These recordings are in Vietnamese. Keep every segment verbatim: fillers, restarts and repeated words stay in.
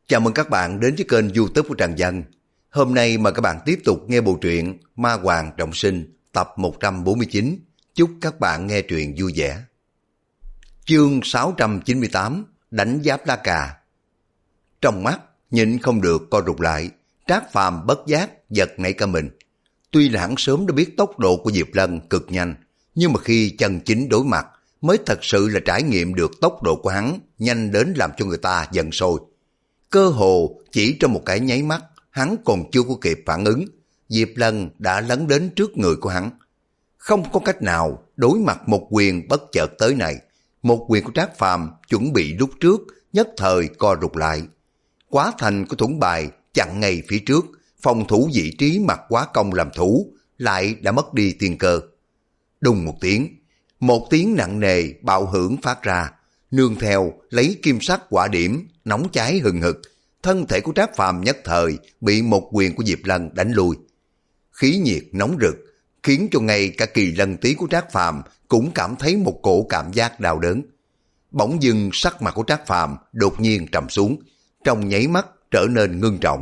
Chào mừng các bạn đến với kênh YouTube của Trần Dân. Hôm nay mời các bạn tiếp tục nghe bộ truyện Ma Hoàng Trọng Sinh tập một trăm bốn mươi chín. Chúc các bạn nghe truyện vui vẻ. Chương sáu trăm chín mươi tám, Đánh giáp lá cà. Trong mắt nhịn không được co rụt lại, Trác Phàm bất giác giật nảy cả mình. Tuy là hắn sớm đã biết tốc độ của Diệp Lân cực nhanh, nhưng mà khi chân chính đối mặt mới thật sự là trải nghiệm được tốc độ của hắn nhanh đến làm cho người ta giận sôi. Cơ hồ chỉ trong một cái nháy mắt, hắn còn chưa có kịp phản ứng, Diệp Lân đã lấn đến trước người của hắn. Không có cách nào đối mặt một quyền bất chợt tới này, một quyền của Trác Phàm chuẩn bị lúc trước nhất thời co rụt lại. Quá thành của thuẫn bài chặn ngay phía trước, phòng thủ vị trí mặt Quá Công làm thủ, lại đã mất đi tiên cơ. Đùng một tiếng, một tiếng nặng nề bạo hưởng phát ra, nương theo lấy kim sắc quả điểm nóng cháy hừng hực, thân thể của Trác Phàm nhất thời bị một quyền của Diệp Lân đánh lui. Khí nhiệt nóng rực khiến cho ngay cả Kỳ Lân Tí của Trác Phàm cũng cảm thấy một cổ cảm giác đau đớn. Bỗng dưng sắc mặt của Trác Phàm đột nhiên trầm xuống, trong nháy mắt trở nên ngưng trọng.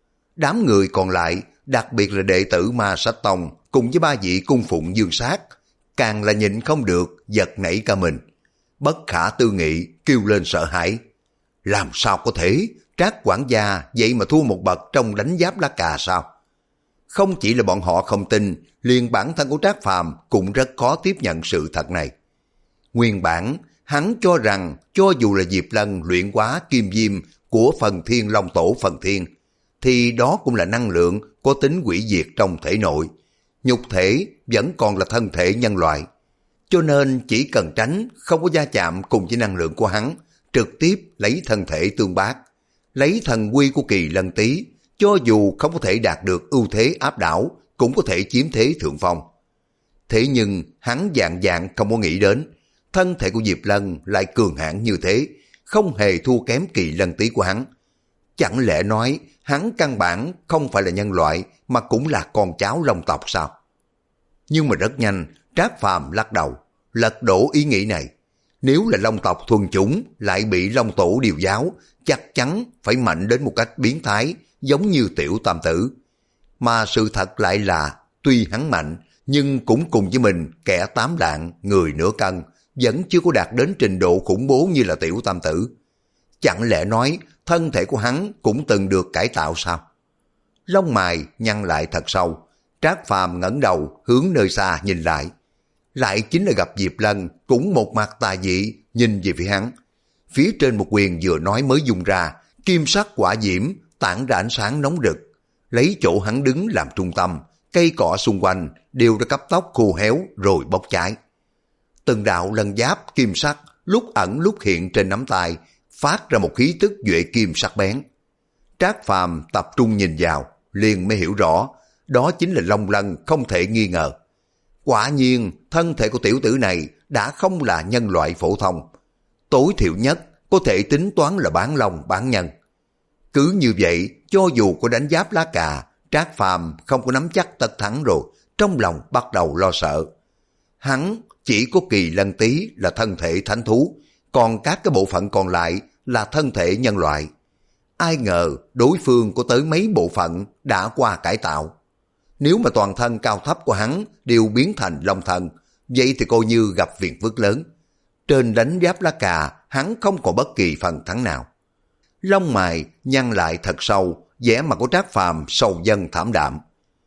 Đám người còn lại, đặc biệt là đệ tử Ma Sách Tông cùng với ba vị cung phụng Dương Sát, càng là nhịn không được giật nảy cả mình, bất khả tư nghị kêu lên sợ hãi. Làm sao có thể, Trác quản gia vậy mà thua một bậc trong đánh giáp lá cà sao? Không chỉ là bọn họ không tin, liền bản thân của Trác Phàm cũng rất khó tiếp nhận sự thật này. Nguyên bản, hắn cho rằng cho dù là Diệp Lân luyện hóa kim diêm của phần thiên long tổ phần thiên, thì đó cũng là năng lượng có tính hủy diệt trong thể nội. Nhục thể vẫn còn là thân thể nhân loại. Cho nên chỉ cần tránh không có va chạm cùng với năng lượng của hắn, trực tiếp lấy thân thể tương bác, lấy thần quy của Kỳ Lân Tí, cho dù không có thể đạt được ưu thế áp đảo, cũng có thể chiếm thế thượng phong. Thế nhưng hắn dạng dạng không có nghĩ đến, thân thể của Diệp Lân lại cường hãn như thế, không hề thua kém Kỳ Lân Tí của hắn. Chẳng lẽ nói hắn căn bản không phải là nhân loại mà cũng là con cháu long tộc sao? Nhưng mà rất nhanh, Trác Phàm lắc đầu, lật đổ ý nghĩ này. Nếu là long tộc thuần chủng lại bị long tổ điều giáo, chắc chắn phải mạnh đến một cách biến thái, giống như Tiểu Tam Tử. Mà sự thật lại là, tuy hắn mạnh, nhưng cũng cùng với mình kẻ tám lạng, người nửa cân, vẫn chưa có đạt đến trình độ khủng bố như là Tiểu Tam Tử. Chẳng lẽ nói thân thể của hắn cũng từng được cải tạo sao? Lông mày nhăn lại thật sâu, Trác Phàm ngẩng đầu hướng nơi xa nhìn lại. Lại chính là gặp Diệp Lân cũng một mặt tà dị nhìn về phía hắn. Phía trên một quyền vừa nói mới dùng ra, kim sắc quả diễm tản ra ánh sáng nóng rực, lấy chỗ hắn đứng làm trung tâm, cây cỏ xung quanh đều đã cấp tốc khô héo rồi bốc cháy. Từng đạo lân giáp kim sắc lúc ẩn lúc hiện trên nắm tay, phát ra một khí tức duệ kim sắc bén. Trác Phàm tập trung nhìn vào, liền mới hiểu rõ, đó chính là Long Lân không thể nghi ngờ. Quả nhiên, thân thể của tiểu tử này đã không là nhân loại phổ thông. Tối thiểu nhất có thể tính toán là bán long bán nhân. Cứ như vậy, cho dù có đánh giáp lá cà, Trác Phàm không có nắm chắc tất thắng rồi, trong lòng bắt đầu lo sợ. Hắn chỉ có Kỳ Lân Tí là thân thể thánh thú, còn các cái bộ phận còn lại là thân thể nhân loại. Ai ngờ đối phương có tới mấy bộ phận đã qua cải tạo. Nếu mà toàn thân cao thấp của hắn đều biến thành long thần, vậy thì coi như gặp phiền phức lớn. Trên đánh giáp lá cà, hắn không còn bất kỳ phần thắng nào. Lông mày nhăn lại thật sâu, vẻ mặt của Trác Phàm sầu dần thảm đạm.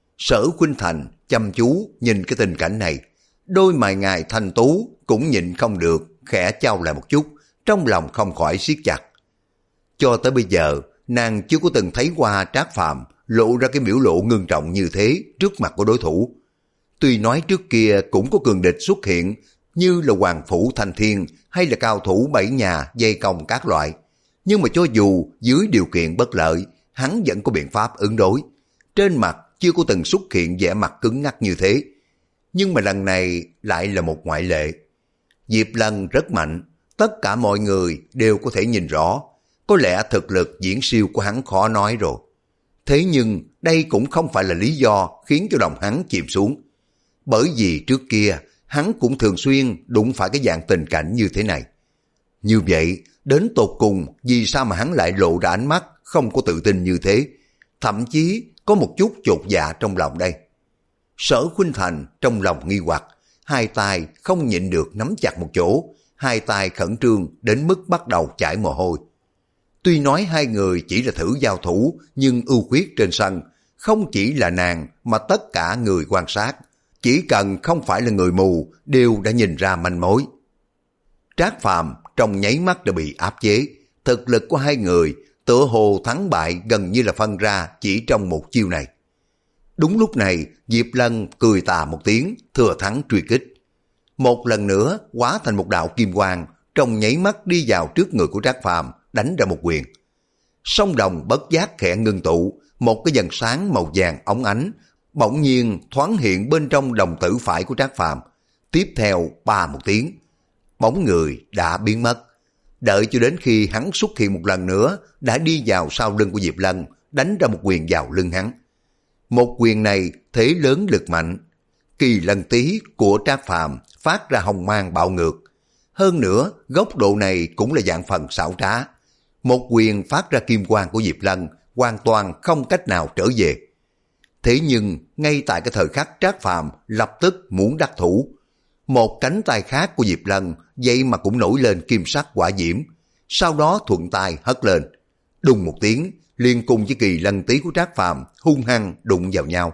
Sở Khuynh Thành chăm chú nhìn cái tình cảnh này, đôi mày ngài thanh tú cũng nhịn không được, khẽ chau lại một chút, trong lòng không khỏi siết chặt. Cho tới bây giờ, nàng chưa có từng thấy qua Trác Phàm lộ ra cái biểu lộ ngưng trọng như thế trước mặt của đối thủ. Tuy nói trước kia cũng có cường địch xuất hiện, như là Hoàng Phủ Thanh Thiên hay là cao thủ bảy nhà dây công các loại, nhưng mà cho dù dưới điều kiện bất lợi, hắn vẫn có biện pháp ứng đối. Trên mặt chưa có từng xuất hiện vẻ mặt cứng ngắc như thế. Nhưng mà lần này lại là một ngoại lệ. Diệp Lân rất mạnh, tất cả mọi người đều có thể nhìn rõ. Có lẽ thực lực diễn siêu của hắn khó nói rồi. Thế nhưng đây cũng không phải là lý do khiến cho lòng hắn chìm xuống. Bởi vì trước kia hắn cũng thường xuyên đụng phải cái dạng tình cảnh như thế này. Như vậy, đến tột cùng vì sao mà hắn lại lộ ra ánh mắt không có tự tin như thế, thậm chí có một chút chột dạ trong lòng đây. Sở Khuynh Thành trong lòng nghi hoặc, hai tay không nhịn được nắm chặt một chỗ, hai tay khẩn trương đến mức bắt đầu chảy mồ hôi. Tuy nói hai người chỉ là thử giao thủ, nhưng ưu khuyết trên sân không chỉ là nàng mà tất cả người quan sát, chỉ cần không phải là người mù đều đã nhìn ra manh mối. Trác Phàm trong nháy mắt đã bị áp chế, thực lực của hai người tựa hồ thắng bại gần như là phân ra chỉ trong một chiêu này. Đúng lúc này, Diệp Lân cười tà một tiếng, thừa thắng truy kích. Một lần nữa hóa thành một đạo kim quang, trong nháy mắt đi vào trước người của Trác Phàm, đánh ra một quyền. Song đồng bất giác khẽ ngưng tụ, một cái dần sáng màu vàng óng ánh, bỗng nhiên thoáng hiện bên trong đồng tử phải của Trác Phàm. Tiếp theo ba một tiếng, bóng người đã biến mất. Đợi cho đến khi hắn xuất hiện một lần nữa, đã đi vào sau lưng của Diệp Lân, đánh ra một quyền vào lưng hắn. Một quyền này thế lớn lực mạnh, kỳ lân tí của Trác Phàm phát ra hồng mang bạo ngược. Hơn nữa, góc độ này cũng là dạng phần xảo trá. Một quyền phát ra kim quang của Diệp Lân hoàn toàn không cách nào trở về. Thế nhưng, ngay tại cái thời khắc Trác Phàm lập tức muốn đắc thủ, một cánh tay khác của Diệp Lân vậy mà cũng nổi lên kim sắc hỏa diễm, sau đó thuận tay hất lên. Đùng một tiếng, liền cùng với kỳ lân tí của Trác Phàm hung hăng đụng vào nhau.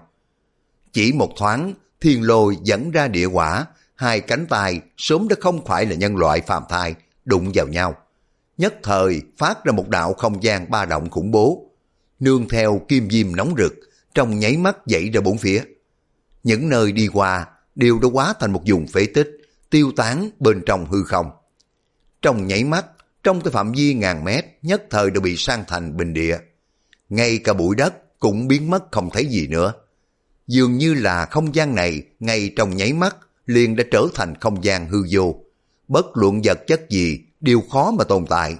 Chỉ một thoáng, thiên lôi dẫn ra địa hỏa, hai cánh tay sớm đã không phải là nhân loại phàm thai, đụng vào nhau. Nhất thời phát ra một đạo không gian ba động khủng bố, nương theo kim diêm nóng rực, trong nháy mắt dậy ra bốn phía. Những nơi đi qua đều đã hóa thành một vùng phế tích, tiêu tán bên trong hư không. Trong nháy mắt, trong cái phạm vi ngàn mét nhất thời đã bị san thành bình địa. Ngay cả bụi đất cũng biến mất không thấy gì nữa. Dường như là không gian này ngay trong nháy mắt liền đã trở thành không gian hư vô. Bất luận vật chất gì đều khó mà tồn tại.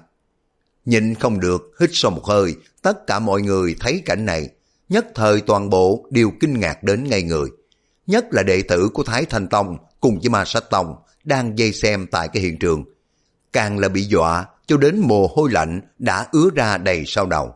Nhịn không được, hít sâu một hơi, tất cả mọi người thấy cảnh này, nhất thời toàn bộ đều kinh ngạc đến ngây người. Nhất là đệ tử của Thái Thanh Tông cùng với Ma Sách Tông đang vây xem tại cái hiện trường. Càng là bị dọa cho đến mồ hôi lạnh đã ứa ra đầy sau đầu.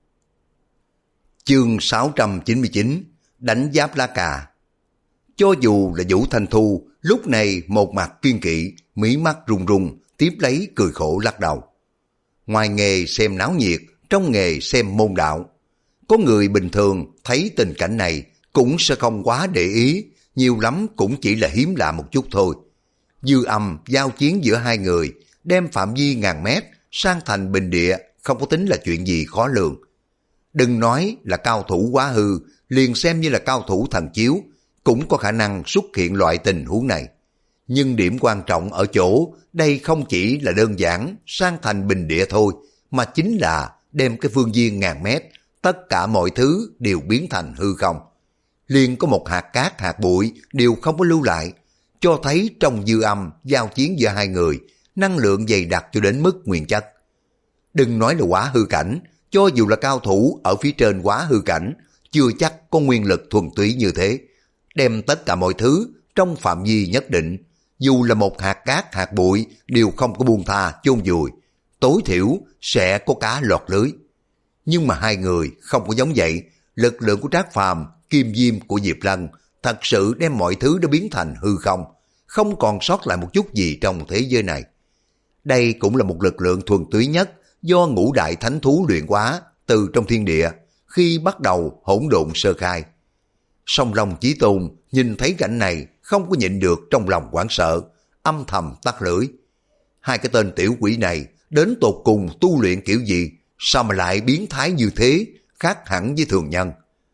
Chương sáu trăm chín mươi chín, đánh giáp lá cà. Cho dù là Vũ Thanh Thu lúc này một mặt kiên kỵ, mí mắt run run, tiếp lấy cười khổ lắc đầu. Ngoài nghề xem náo nhiệt, trong nghề xem môn đạo. Có người bình thường thấy tình cảnh này cũng sẽ không quá để ý, nhiều lắm cũng chỉ là hiếm lạ một chút thôi. Dư âm giao chiến giữa hai người, đem phạm vi ngàn mét sang thành bình địa, không có tính là chuyện gì khó lường. Đừng nói là cao thủ quá hư, liền xem như là cao thủ thần chiếu, cũng có khả năng xuất hiện loại tình huống này. Nhưng điểm quan trọng ở chỗ, đây không chỉ là đơn giản sang thành bình địa thôi, mà chính là đem cái phương viên ngàn mét, tất cả mọi thứ đều biến thành hư không. Liền có một hạt cát hạt bụi đều không có lưu lại, cho thấy trong dư âm giao chiến giữa hai người, năng lượng dày đặc cho đến mức nguyên chất. Đừng nói là quá hư cảnh, cho dù là cao thủ ở phía trên quá hư cảnh, chưa chắc có nguyên lực thuần túy như thế. Đem tất cả mọi thứ trong phạm vi nhất định, dù là một hạt cát hạt bụi đều không có buông tha chôn vùi, tối thiểu sẽ có cá lọt lưới. Nhưng mà hai người không có giống vậy, lực lượng của Trác Phàm, kim diêm của Diệp Lân thật sự đem mọi thứ đã biến thành hư không, không còn sót lại một chút gì trong thế giới này. Đây cũng là một lực lượng thuần túy nhất do ngũ đại thánh thú luyện hóa từ trong thiên địa khi bắt đầu hỗn độn sơ khai. Song Long Chí Tôn nhìn thấy cảnh này không có nhịn được trong lòng hoảng sợ, âm thầm tắt lưỡi. Hai cái tên tiểu quỷ này đến tột cùng tu luyện kiểu gì, sao mà lại biến thái như thế, khác hẳn với thường nhân.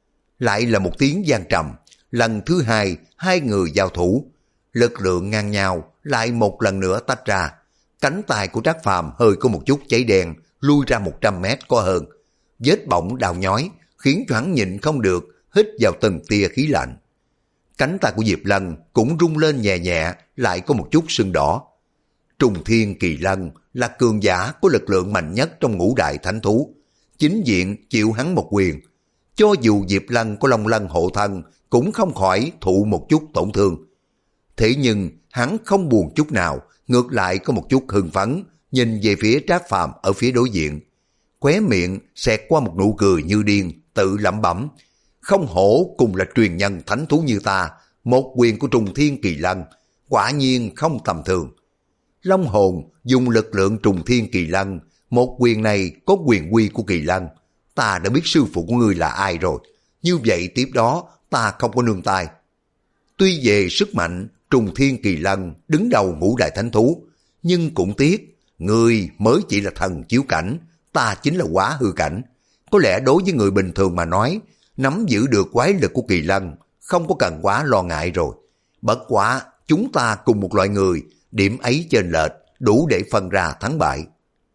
Lại là một tiếng vang trầm, lần thứ hai hai người giao thủ, lực lượng ngang nhau lại một lần nữa tách ra. Cánh tay của Trác Phàm hơi có một chút cháy đen, lui ra một trăm mét có hơn. Vết bỏng đau nhói khiến cho hắn nhịn không được, hít vào từng tia khí lạnh. Cánh tay của Diệp Lân cũng rung lên nhẹ nhẹ, lại có một chút sưng đỏ. Trùng Thiên Kỳ Lân là cường giả có lực lượng mạnh nhất trong ngũ đại thánh thú, chính diện chịu hắn một quyền. Cho dù Diệp Lân có Long Lân hộ thân cũng không khỏi thụ một chút tổn thương. Thế nhưng hắn không buồn chút nào, ngược lại có một chút hưng phấn, nhìn về phía Trác Phàm ở phía đối diện. khóe miệng xẹt qua một nụ cười như điên, tự lẩm bẩm. Không hổ cùng là truyền nhân thánh thú như ta, một quyền của Trùng Thiên Kỳ Lân, quả nhiên không tầm thường. Long hồn dùng lực lượng Trùng Thiên Kỳ Lân, một quyền này có quyền quy của Kỳ Lân. Ta đã biết sư phụ của ngươi là ai rồi, như vậy tiếp đó ta không có nương tay. Tuy về sức mạnh, Trùng Thiên Kỳ Lân đứng đầu ngũ đại thánh thú, nhưng cũng tiếc, ngươi mới chỉ là thần chiếu cảnh, ta chính là quá hư cảnh. Có lẽ đối với người bình thường mà nói, nắm giữ được quái lực của Kỳ Lân, không có cần quá lo ngại rồi. Bất quá, chúng ta cùng một loại người, điểm ấy chênh lệch, đủ để phân ra thắng bại.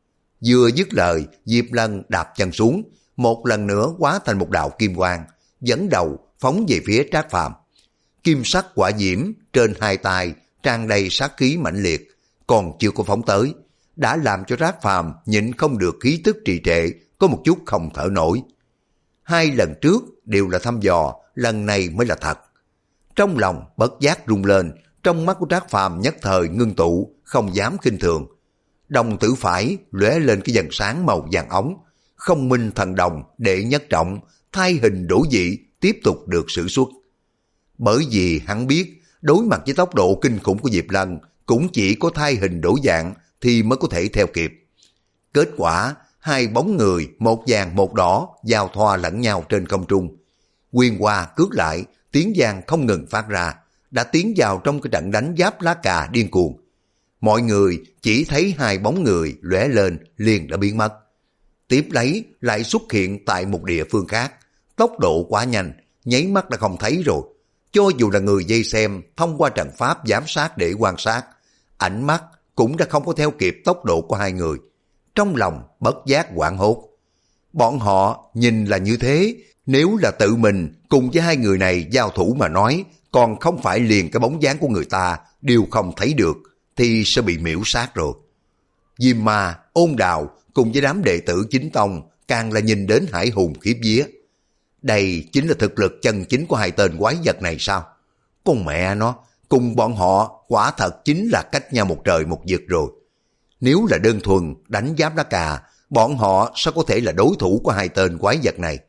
Vừa dứt lời, Diệp Lân đạp chân xuống, một lần nữa hóa thành một đạo kim quang, dẫn đầu phóng về phía Trác Phàm. Kim sắc quả diễm trên hai tay tràn đầy sát khí mãnh liệt, còn chưa có phóng tới, đã làm cho Trác Phàm nhịn không được khí tức trì trệ, có một chút không thở nổi. Hai lần trước đều là thăm dò, lần này mới là thật. Trong lòng bất giác rung lên, trong mắt của Trác Phàm nhất thời ngưng tụ, không dám khinh thường. Đồng tử phải lóe lên cái dần sáng màu vàng ống, không minh thần đồng đệ nhất trọng, thay hình đổi dị tiếp tục được sử xuất. Bởi vì hắn biết, đối mặt với tốc độ kinh khủng của Diệp Lân, cũng chỉ có thay hình đổi dạng thì mới có thể theo kịp. Kết quả, hai bóng người, một vàng một đỏ, giao thoa lẫn nhau trên không trung. Quyền hoa cướp lại, tiếng vang không ngừng phát ra, đã tiến vào trong cái trận đánh giáp lá cà điên cuồng. Mọi người chỉ thấy hai bóng người lóe lên liền đã biến mất. Tiếp lấy lại xuất hiện tại một địa phương khác, tốc độ quá nhanh, nháy mắt đã không thấy rồi. Cho dù là người dây xem thông qua trận pháp giám sát để quan sát, ánh mắt cũng đã không có theo kịp tốc độ của hai người. Trong lòng bất giác hoảng hốt. Bọn họ nhìn là như thế, nếu là tự mình cùng với hai người này giao thủ mà nói, còn không phải liền cái bóng dáng của người ta đều không thấy được, thì sẽ bị miễu sát rồi. Diêm Ma, Ôn Đào cùng với đám đệ tử chính tông càng là nhìn đến hải hùng khiếp vía. Đây chính là thực lực chân chính của hai tên quái vật này sao? Con mẹ nó, cùng bọn họ quả thật chính là cách nhau một trời một vực rồi. Nếu là đơn thuần đánh giáp lá cà, bọn họ sao có thể là đối thủ của hai tên quái vật này?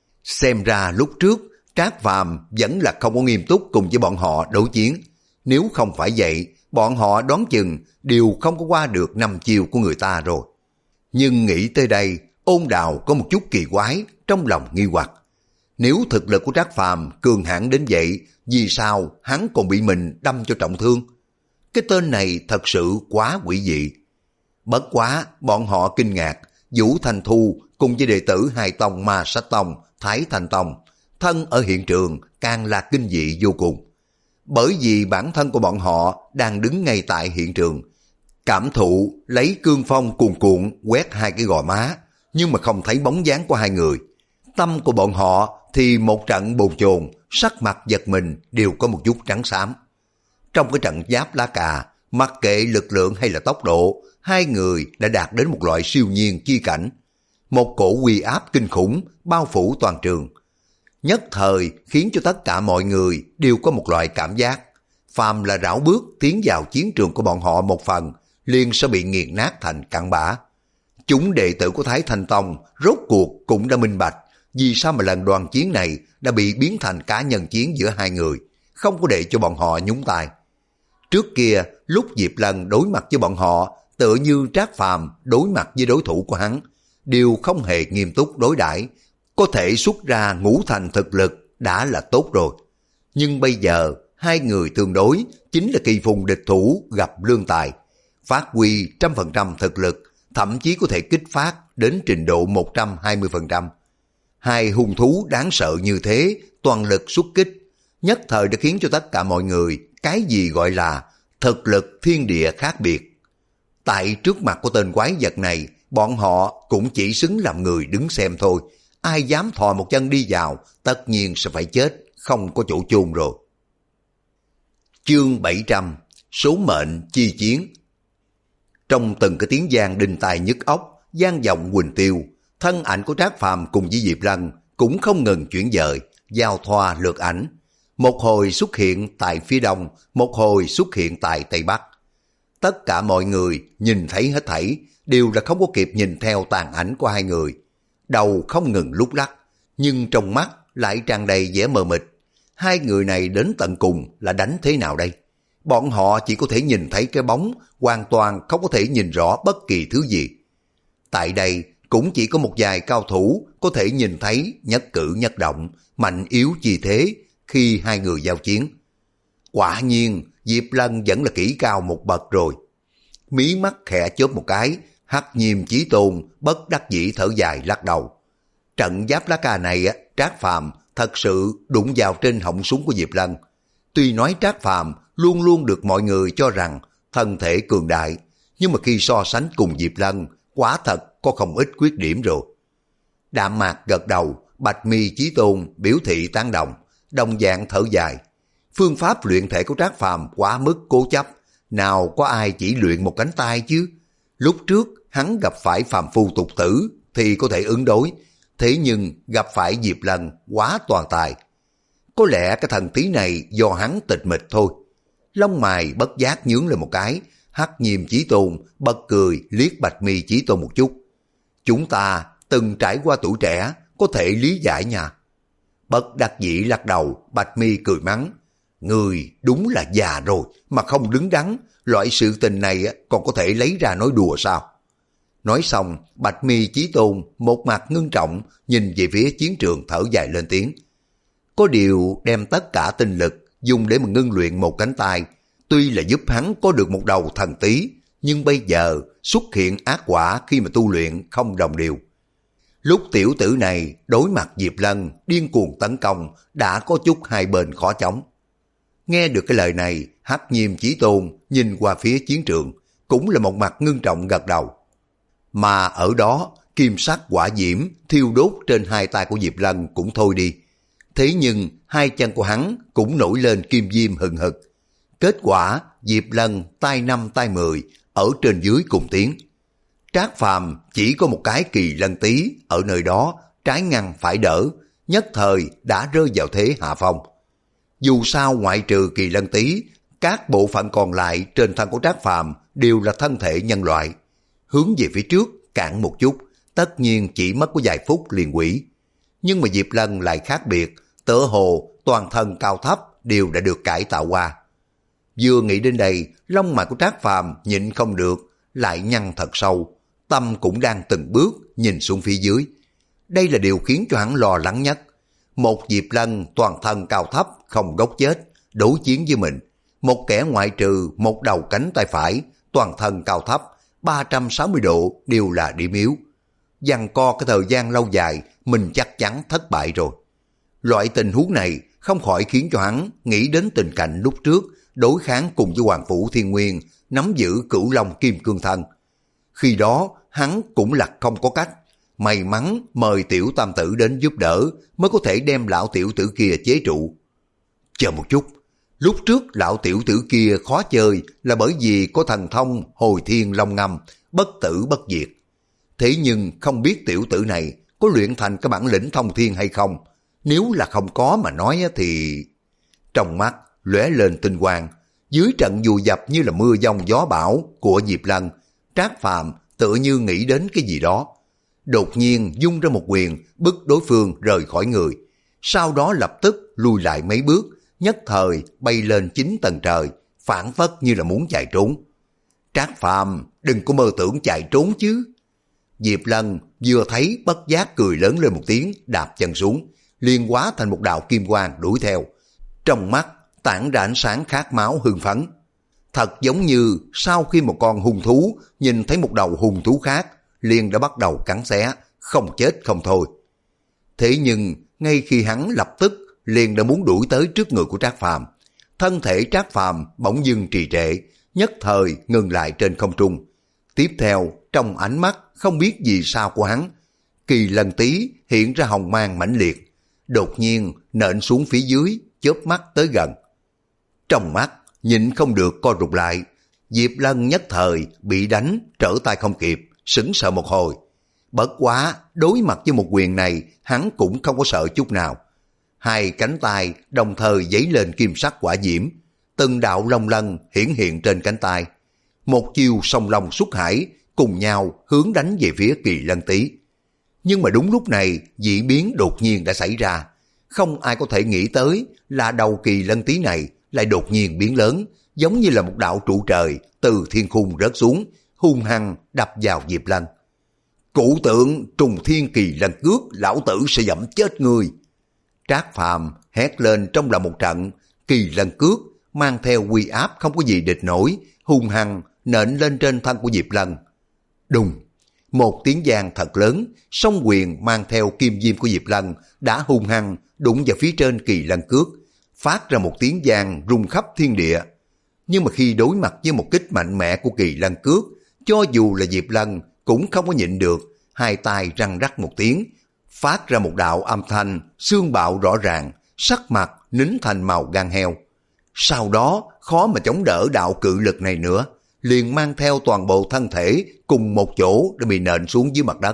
Xem ra lúc trước Trác Phàm vẫn là không có nghiêm túc cùng với bọn họ đấu chiến. Nếu không phải vậy, bọn họ đoán chừng đều không có qua được năm chiêu của người ta rồi. Nhưng nghĩ tới đây, Ôn Đào có một chút kỳ quái, trong lòng nghi hoặc. Nếu thực lực của Trác Phàm cường hãn đến vậy, vì sao hắn còn bị mình đâm cho trọng thương? Cái tên này thật sự quá quỷ dị. Bất quá, bọn họ kinh ngạc, Vũ Thanh Thu cùng với đệ tử hai tông Ma Sách Tông, Thái Thanh Tông, thân ở hiện trường càng là kinh dị vô cùng. Bởi vì bản thân của bọn họ đang đứng ngay tại hiện trường, cảm thụ lấy cương phong cuồn cuộn quét hai cái gò má, nhưng mà không thấy bóng dáng của hai người. Tâm của bọn họ thì một trận bồn chồn, sắc mặt giật mình đều có một chút trắng xám. Trong cái trận giáp lá cà, mặc kệ lực lượng hay là tốc độ, hai người đã đạt đến một loại siêu nhiên chi cảnh. Một cổ uy áp kinh khủng bao phủ toàn trường. Nhất thời khiến cho tất cả mọi người đều có một loại cảm giác, phàm là rảo bước tiến vào chiến trường của bọn họ một phần, liền sẽ bị nghiền nát thành cặn bã. Chúng đệ tử của Thái Thanh Tông rốt cuộc cũng đã minh bạch, vì sao mà lần đoàn chiến này đã bị biến thành cá nhân chiến giữa hai người, không có để cho bọn họ nhúng tay. Trước kia, lúc Diệp Lân đối mặt với bọn họ, tựa như Trác Phàm đối mặt với đối thủ của hắn, đều không hề nghiêm túc đối đãi, có thể xuất ra ngũ thành thực lực đã là tốt rồi. Nhưng bây giờ, hai người tương đối chính là kỳ phùng địch thủ gặp lương tài, phát huy trăm phần trăm thực lực, thậm chí có thể kích phát đến trình độ một trăm hai mươi phần trăm. Hai hung thú đáng sợ như thế, toàn lực xuất kích, nhất thời đã khiến cho tất cả mọi người cái gì gọi là thực lực thiên địa khác biệt. Tại trước mặt của tên quái vật này, bọn họ cũng chỉ xứng làm người đứng xem thôi. Ai dám thò một chân đi vào, tất nhiên sẽ phải chết, không có chỗ chôn rồi. Chương bảy trăm, số mệnh chi chiến. Trong từng cái tiếng vang đinh tai nhức óc, vang vọng huỳnh tiêu, thân ảnh của Trác Phàm cùng với Diệp Lân cũng không ngừng chuyển dời, giao thoa lượt ảnh. Một hồi xuất hiện tại phía đông, một hồi xuất hiện tại tây bắc. Tất cả mọi người nhìn thấy hết thảy, đều là không có kịp nhìn theo tàn ảnh của hai người. Đầu không ngừng lúc lắc, nhưng trong mắt lại tràn đầy vẻ mờ mịt. Hai người này đến tận cùng là đánh thế nào đây? Bọn họ chỉ có thể nhìn thấy cái bóng, hoàn toàn không có thể nhìn rõ bất kỳ thứ gì. Tại đây cũng chỉ có một vài cao thủ có thể nhìn thấy nhất cử nhất động, mạnh yếu chi thế khi hai người giao chiến. Quả nhiên Diệp Lân vẫn là kỹ cao một bậc rồi. Mí mắt khẽ chớp một cái, Hắc Nhiêm Chí Tôn bất đắc dĩ thở dài lắc đầu. Trận giáp lá cà này Trác Phàm thật sự đụng vào trên họng súng của Diệp Lân. Tuy nói Trác Phàm luôn luôn được mọi người cho rằng thân thể cường đại, nhưng mà khi so sánh cùng Diệp Lân, quả thật có không ít khuyết điểm rồi. Đạm Mạc gật đầu, Bạch Mi Chí Tôn biểu thị tán đồng, đồng dạng thở dài. Phương pháp luyện thể của Trác Phàm quá mức cố chấp, nào có ai chỉ luyện một cánh tay chứ. Lúc trước hắn gặp phải phàm phu tục tử thì có thể ứng đối, thế nhưng gặp phải Diệp Lân quá toàn tài. Có lẽ cái thần tí này do hắn tịch mịch thôi. Lông mày bất giác nhướng lên một cái, Hắc Nhiêm Chí Tôn bật cười liếc Bạch Mi Chí Tôn một chút. Chúng ta từng trải qua tuổi trẻ, có thể lý giải nha. Bất đắc dĩ lắc đầu, Bạch Mi cười mắng. Người đúng là già rồi mà không đứng đắn, loại sự tình này còn có thể lấy ra nói đùa sao? Nói xong, Bạch Mi Chí Tôn một mặt ngưng trọng nhìn về phía chiến trường thở dài lên tiếng. Có điều đem tất cả tinh lực dùng để mà ngưng luyện một cánh tay, tuy là giúp hắn có được một đầu thần tí, nhưng bây giờ xuất hiện ác quả khi mà tu luyện không đồng đều. Lúc tiểu tử này đối mặt Diệp Lân điên cuồng tấn công đã có chút hai bên khó chống. Nghe được cái lời này, Hắc Nhiêm Chí Tôn nhìn qua phía chiến trường, cũng là một mặt ngưng trọng gật đầu. Mà ở đó, kim sắc hỏa diễm thiêu đốt trên hai tay của Diệp Lân cũng thôi đi. Thế nhưng hai chân của hắn cũng nổi lên kim diêm hừng hực. Kết quả Diệp Lân tay năm tay mười ở trên dưới cùng tiến. Trác Phàm chỉ có một cái kỳ lân tí ở nơi đó, trái ngăn phải đỡ, nhất thời đã rơi vào thế hạ phong. Dù sao ngoại trừ kỳ lân tí, các bộ phận còn lại trên thân của Trác Phàm đều là thân thể nhân loại. Hướng về phía trước cản một chút, tất nhiên chỉ mất có vài phút liền hủy. Nhưng mà Diệp Lân lại khác biệt, tựa hồ toàn thân cao thấp đều đã được cải tạo qua. Vừa nghĩ đến đây, lông mày của Trác Phàm nhịn không được, lại nhăn thật sâu, tâm cũng đang từng bước nhìn xuống phía dưới. Đây là điều khiến cho hắn lo lắng nhất. Một Diệp Lân toàn thân cao thấp, không gốc chết, đối chiến với mình. Một kẻ ngoại trừ một đầu cánh tay phải, toàn thân cao thấp, ba trăm sáu mươi độ đều là điểm yếu. Giằng co cái thời gian lâu dài, mình chắc chắn thất bại rồi. Loại tình huống này không khỏi khiến cho hắn nghĩ đến tình cảnh lúc trước đối kháng cùng với Hoàng Phủ Thiên Nguyên nắm giữ Cửu Long Kim Cương Thân. Khi đó hắn cũng là không có cách, may mắn mời tiểu tam tử đến giúp đỡ mới có thể đem lão tiểu tử kia chế trụ. Chờ một chút, lúc trước lão tiểu tử kia khó chơi là bởi vì có thần thông hồi thiên long ngâm, bất tử bất diệt. Thế nhưng không biết tiểu tử này có luyện thành cái bản lĩnh thông thiên hay không. Nếu là không có mà nói thì... Trong mắt lóe lên tinh quang, dưới trận dù dập như là mưa giông gió bão của Diệp Lân, Trác Phàm tựa như nghĩ đến cái gì đó. Đột nhiên dung ra một quyền bức đối phương rời khỏi người, sau đó lập tức lùi lại mấy bước, nhất thời bay lên chín tầng trời, phản phất như là muốn chạy trốn. Trác Phàm đừng có mơ tưởng chạy trốn chứ. Diệp Lân vừa thấy bất giác cười lớn lên một tiếng, đạp chân xuống, liền hóa thành một đạo kim quang đuổi theo. Trong mắt tản ra ánh sáng khát máu hưng phấn. Thật giống như sau khi một con hung thú nhìn thấy một đầu hung thú khác, liền đã bắt đầu cắn xé, không chết không thôi. Thế nhưng ngay khi hắn lập tức liền đã muốn đuổi tới trước người của Trác Phàm, thân thể Trác Phàm bỗng dưng trì trệ, nhất thời ngừng lại trên không trung. Tiếp theo trong ánh mắt không biết gì sao của hắn, kỳ lân tí hiện ra hồng mang mãnh liệt, đột nhiên nện xuống phía dưới, chớp mắt tới gần. Trong mắt nhìn không được co rụt lại, Diệp Lân nhất thời bị đánh trở tay không kịp, sững sờ một hồi. Bất quá đối mặt với một quyền này, hắn cũng không có sợ chút nào. Hai cánh tay đồng thời giấy lên kim sắc hỏa diễm, từng đạo long lân hiển hiện trên cánh tay. Một chiêu song long xuất hải cùng nhau hướng đánh về phía Kỳ Lân Tý. Nhưng mà đúng lúc này, dị biến đột nhiên đã xảy ra. Không ai có thể nghĩ tới là đầu Kỳ Lân Tý này lại đột nhiên biến lớn, giống như là một đạo trụ trời từ thiên khung rớt xuống, hung hăng đập vào Diệp Lân. Cụ tượng Trùng Thiên Kỳ Lân Cước, lão tử sẽ dẫm chết ngươi. Trác Phàm hét lên trong lòng một trận, Kỳ Lân Cước mang theo uy áp không có gì địch nổi, hung hăng nện lên trên thân của Diệp Lân. Đùng, một tiếng vang thật lớn, song quyền mang theo kim diêm của Diệp Lân đã hung hăng đụng vào phía trên Kỳ Lân Cước, phát ra một tiếng vang rung khắp thiên địa. Nhưng mà khi đối mặt với một kích mạnh mẽ của Kỳ Lân Cước, cho dù là Diệp Lân cũng không có nhịn được, hai tay răng rắc một tiếng, phát ra một đạo âm thanh xương bạo rõ ràng, sắc mặt nín thành màu gan heo. Sau đó khó mà chống đỡ đạo cự lực này nữa, liền mang theo toàn bộ thân thể cùng một chỗ để bị nện xuống dưới mặt đất.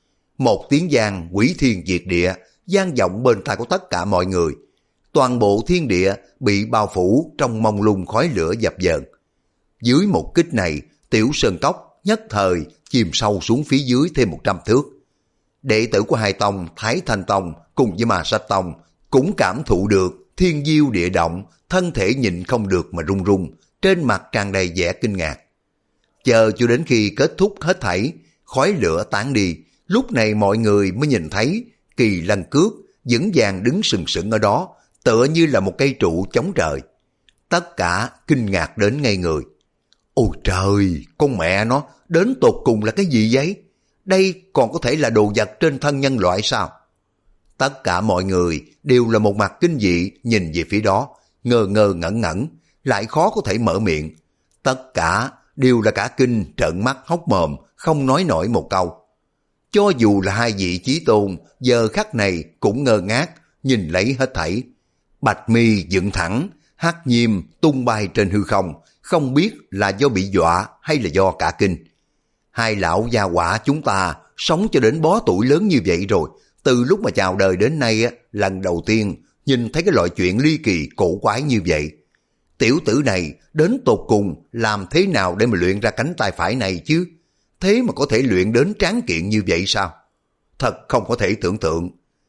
Một tiếng vang quỷ thiên diệt địa vang vọng bên tai của tất cả mọi người. Toàn bộ thiên địa bị bao phủ trong mông lung khói lửa dập dờn. Dưới một kích này, Tiểu Sơn Cốc nhất thời chìm sâu xuống phía dưới thêm một trăm thước. Đệ tử của hai tông Thái Thanh Tông cùng với Ma Sách Tông cũng cảm thụ được thiên diêu địa động, thân thể nhịn không được mà run run, trên mặt tràn đầy vẻ kinh ngạc. Chờ cho đến khi kết thúc hết thảy, khói lửa tán đi, lúc này mọi người mới nhìn thấy Kỳ Lân Cước vững vàng đứng sừng sững ở đó, tựa như là một cây trụ chống trời. Tất cả kinh ngạc đến ngây người. Ôi trời, con mẹ nó, đến tột cùng là cái gì vậy? Đây còn có thể là đồ vật trên thân nhân loại sao? Tất cả mọi người đều là một mặt kinh dị nhìn về phía đó, ngơ ngơ ngẩn ngẩn, lại khó có thể mở miệng. Tất cả đều là cả kinh trợn mắt hốc mồm, không nói nổi một câu. Cho dù là hai vị chí tôn, giờ khắc này cũng ngơ ngác, nhìn lấy hết thảy. Bạch mi dựng thẳng, hắc nhiêm tung bay trên hư không, không biết là do bị dọa hay là do cả kinh. Hai lão gia hỏa chúng ta sống cho đến bó tuổi lớn như vậy rồi, từ lúc mà chào đời đến nay lần đầu tiên nhìn thấy cái loại chuyện ly kỳ cổ quái như vậy. Tiểu tử này đến tột cùng làm thế nào để mà luyện ra cánh tay phải này chứ? Thế mà có thể luyện đến tráng kiện như vậy sao? Thật không có thể tưởng tượng.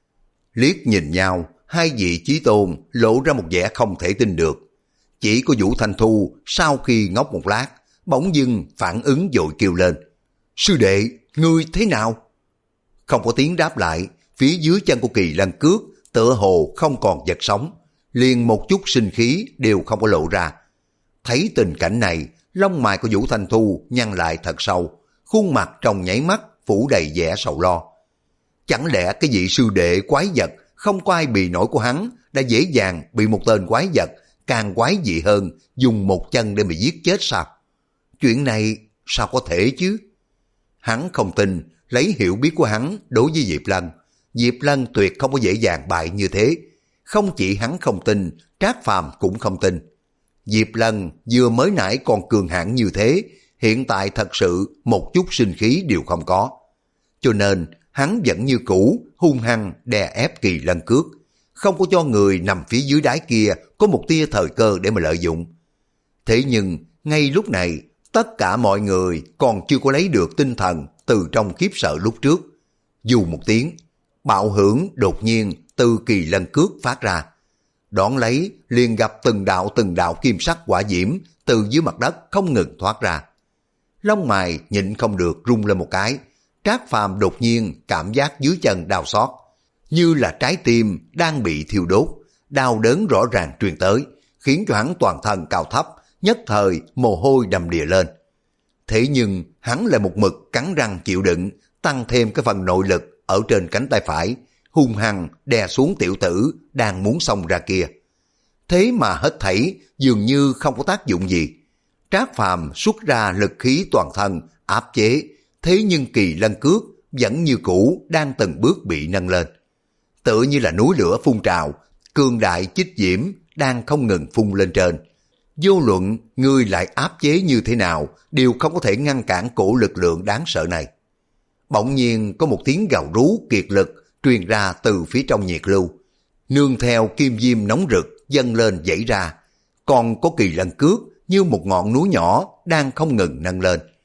Liếc nhìn nhau, hai vị chí tôn lộ ra một vẻ không thể tin được. Chỉ có Vũ Thanh Thu sau khi ngốc một lát, bỗng dưng phản ứng vội kêu lên. Sư đệ, ngươi thế nào? Không có tiếng đáp lại, phía dưới chân của Kỳ Lân Cước tựa hồ không còn vật sống, liền một chút sinh khí đều không có lộ ra. Thấy tình cảnh này, lông mày của Vũ Thanh Thu nhăn lại thật sâu, khuôn mặt trong nháy mắt phủ đầy vẻ sầu lo. Chẳng lẽ cái vị sư đệ quái vật không có ai bì nổi của hắn đã dễ dàng bị một tên quái vật càng quái dị hơn dùng một chân để mà giết chết sao? Chuyện này sao có thể chứ? Hắn không tin, lấy hiểu biết của hắn đối với Diệp Lân, Diệp Lân tuyệt không có dễ dàng bại như thế. Không chỉ hắn không tin, Trác Phàm cũng không tin. Diệp Lân vừa mới nãy còn cường hãn như thế, hiện tại thật sự một chút sinh khí đều không có. Cho nên hắn vẫn như cũ hung hăng đè ép Kỳ Lân Cước, không có cho người nằm phía dưới đáy kia có một tia thời cơ để mà lợi dụng. Thế nhưng ngay lúc này, tất cả mọi người còn chưa có lấy được tinh thần từ trong khiếp sợ lúc trước. Dù một tiếng, bạo hưởng đột nhiên từ Kỳ Lân Cước phát ra. Đón lấy liền gặp từng đạo từng đạo kim sắc hỏa diễm từ dưới mặt đất không ngừng thoát ra. Lông mày nhịn không được rung lên một cái. Trác Phàm đột nhiên cảm giác dưới chân đau xót, như là trái tim đang bị thiêu đốt, đau đớn rõ ràng truyền tới, khiến cho hắn toàn thân cao thấp, nhất thời mồ hôi đầm đìa lên. Thế nhưng hắn lại một mực cắn răng chịu đựng, tăng thêm cái phần nội lực ở trên cánh tay phải, hung hăng đè xuống tiểu tử đang muốn xông ra kia. Thế mà hết thảy dường như không có tác dụng gì. Trác Phàm xuất ra lực khí toàn thân áp chế, thế nhưng Kỳ Lân Cước vẫn như cũ đang từng bước bị nâng lên. Tựa như là núi lửa phun trào, cường đại chích diễm đang không ngừng phun lên trên. Vô luận ngươi lại áp chế như thế nào đều không có thể ngăn cản cổ lực lượng đáng sợ này. Bỗng nhiên có một tiếng gào rú kiệt lực truyền ra từ phía trong nhiệt lưu, nương theo kim diêm nóng rực dâng lên dãy ra, còn có Kỳ Lân Cước như một ngọn núi nhỏ đang không ngừng nâng lên.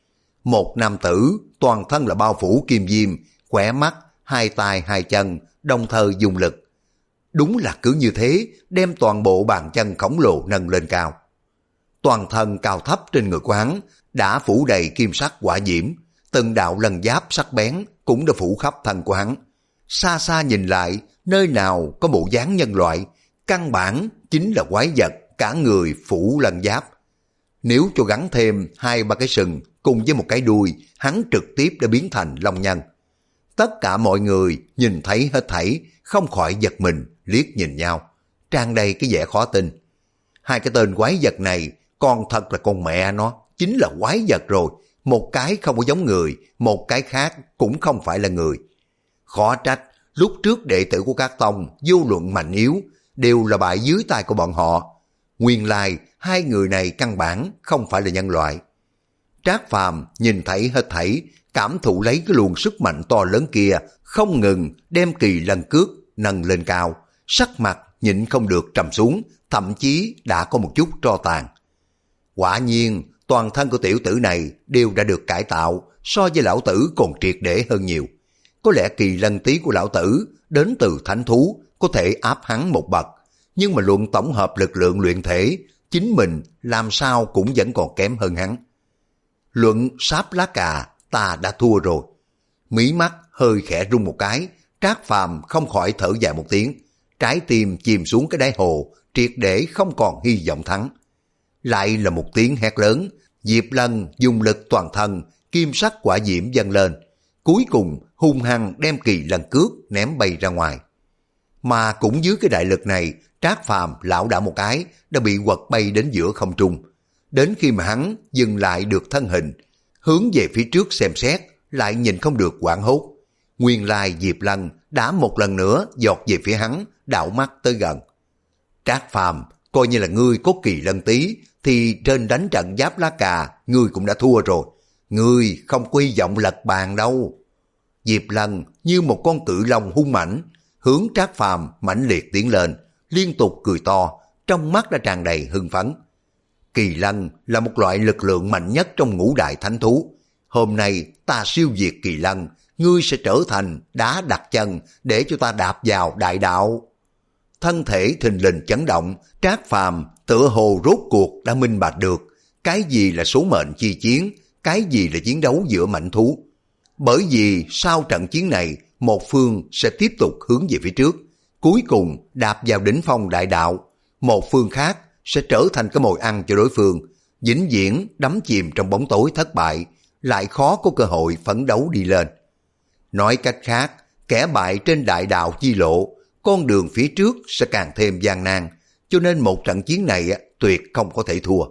một nam tử toàn thân là bao phủ kim diêm, khỏe mắt, hai tay hai chân, đồng thời dùng lực. Đúng là cứ như thế, đem toàn bộ bàn chân khổng lồ nâng lên cao. Toàn thân cao thấp trên người của hắn đã phủ đầy kim sắc hỏa diễm, từng đạo lần giáp sắc bén cũng đã phủ khắp thân của hắn. Xa xa nhìn lại, nơi nào có bộ dáng nhân loại, căn bản chính là quái vật, cả người phủ lần giáp. Nếu cho gắn thêm hai ba cái sừng cùng với một cái đuôi, hắn trực tiếp đã biến thành long nhân. Tất cả mọi người nhìn thấy hết thảy, không khỏi giật mình, liếc nhìn nhau, tràn đầy cái vẻ khó tin. Hai cái tên quái vật này, con thật là con mẹ nó, chính là quái vật rồi. Một cái không có giống người, một cái khác cũng không phải là người. Khó trách, lúc trước đệ tử của các tông, vô luận mạnh yếu, đều là bại dưới tay của bọn họ. Nguyên lai, hai người này căn bản không phải là nhân loại. Trác Phàm nhìn thấy hết thảy, cảm thụ lấy cái luồng sức mạnh to lớn kia, không ngừng đem kỳ lân cước nâng lên cao, sắc mặt nhịn không được trầm xuống, thậm chí đã có một chút tro tàn. Quả nhiên, toàn thân của tiểu tử này đều đã được cải tạo, so với lão tử còn triệt để hơn nhiều. Có lẽ kỳ lân tí của lão tử đến từ thánh thú, có thể áp hắn một bậc, nhưng mà luận tổng hợp lực lượng luyện thể, chính mình làm sao cũng vẫn còn kém hơn hắn. Luận sáp lá cà, ta đã thua rồi. Mí mắt hơi khẽ rung một cái, Trác Phàm không khỏi thở dài một tiếng, trái tim chìm xuống cái đáy hồ, triệt để không còn hy vọng thắng. Lại là một tiếng hét lớn, Diệp Lân dùng lực toàn thân, kim sắc quả diễm dâng lên, cuối cùng hung hăng đem kỳ lân cước ném bay ra ngoài. Mà cũng dưới cái đại lực này, Trác Phàm lão đảo một cái đã bị quật bay đến giữa không trung. Đến khi mà hắn dừng lại được thân hình, hướng về phía trước xem xét, lại nhìn không được hoảng hốt. Nguyên lai Diệp Lân đã một lần nữa giọt về phía hắn, đảo mắt tới gần. Trác Phàm, coi như là ngươi có kỳ lân tí, thì trên đánh trận giáp lá cà, ngươi cũng đã thua rồi. Ngươi không có hy vọng lật bàn đâu. Diệp Lân như một con cự long hung mãnh, hướng Trác Phàm mãnh liệt tiến lên, liên tục cười to, trong mắt đã tràn đầy hưng phấn. Kỳ lân là một loại lực lượng mạnh nhất trong ngũ đại thánh thú. Hôm nay ta siêu diệt kỳ lân, ngươi sẽ trở thành đá đặt chân để cho ta đạp vào đại đạo. Thân thể thình lình chấn động, Trác Phàm tựa hồ rốt cuộc đã minh bạch được cái gì là số mệnh chi chiến, cái gì là chiến đấu giữa mạnh thú. Bởi vì sau trận chiến này, một phương sẽ tiếp tục hướng về phía trước, cuối cùng đạp vào đỉnh phong đại đạo, một phương khác sẽ trở thành cái mồi ăn cho đối phương, vĩnh viễn đắm chìm trong bóng tối thất bại, lại khó có cơ hội phấn đấu đi lên. Nói cách khác, kẻ bại trên đại đạo chi lộ, con đường phía trước sẽ càng thêm gian nan, cho nên một trận chiến này tuyệt không có thể thua.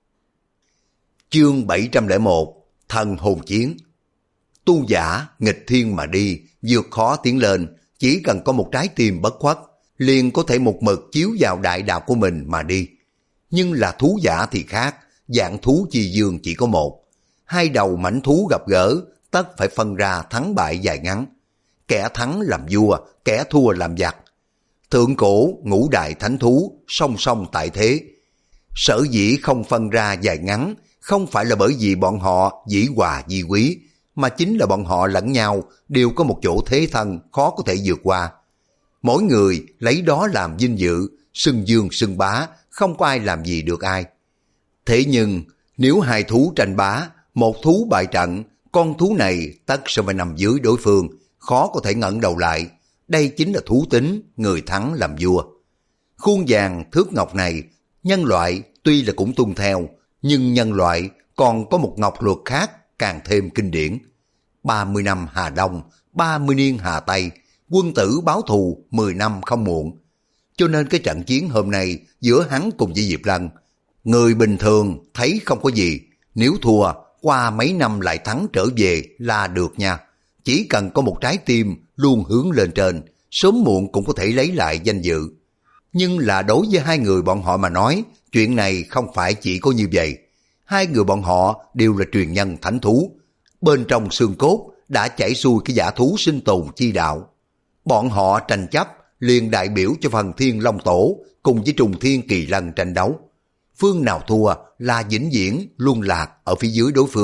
Chương bảy trăm lẻ một, Thần hồn chiến. Tu giả nghịch thiên mà đi, vượt khó tiến lên, chỉ cần có một trái tim bất khuất, liền có thể một mực chiếu vào đại đạo của mình mà đi. Nhưng là thú giả thì khác, dạng thú chi dương chỉ có một. Hai đầu mãnh thú gặp gỡ, tất phải phân ra thắng bại dài ngắn. Kẻ thắng làm vua, kẻ thua làm giặc. Thượng cổ ngũ đại thánh thú song song tại thế. Sở dĩ không phân ra dài ngắn, không phải là bởi vì bọn họ dĩ hòa vi quý, mà chính là bọn họ lẫn nhau đều có một chỗ thế thân khó có thể vượt qua. Mỗi người lấy đó làm vinh dự, xưng dương xưng bá, không có ai làm gì được ai. Thế nhưng nếu hai thú tranh bá, một thú bại trận, con thú này tất sẽ phải nằm dưới đối phương, khó có thể ngẩng đầu lại. Đây chính là thú tính, người thắng làm vua. Khuôn vàng thước ngọc này, nhân loại tuy là cũng tuân theo, nhưng nhân loại còn có một ngọc luật khác càng thêm kinh điển. ba mươi năm Hà Đông, ba mươi niên Hà Tây, quân tử báo thù mười năm không muộn. Cho nên cái trận chiến hôm nay giữa hắn cùng với Diệp Lân, người bình thường thấy không có gì, nếu thua qua mấy năm lại thắng trở về là được nha. Chỉ cần có một trái tim luôn hướng lên trên, sớm muộn cũng có thể lấy lại danh dự. Nhưng là đối với hai người bọn họ mà nói, chuyện này không phải chỉ có như vậy. Hai người bọn họ đều là truyền nhân thánh thú. Bên trong xương cốt đã chảy xuôi cái giả thú sinh tồn chi đạo. Bọn họ tranh chấp liền đại biểu cho phần Thiên Long Tổ cùng với Trùng Thiên Kỳ Lân tranh đấu. Phương nào thua là vĩnh viễn luân lạc ở phía dưới đối phương,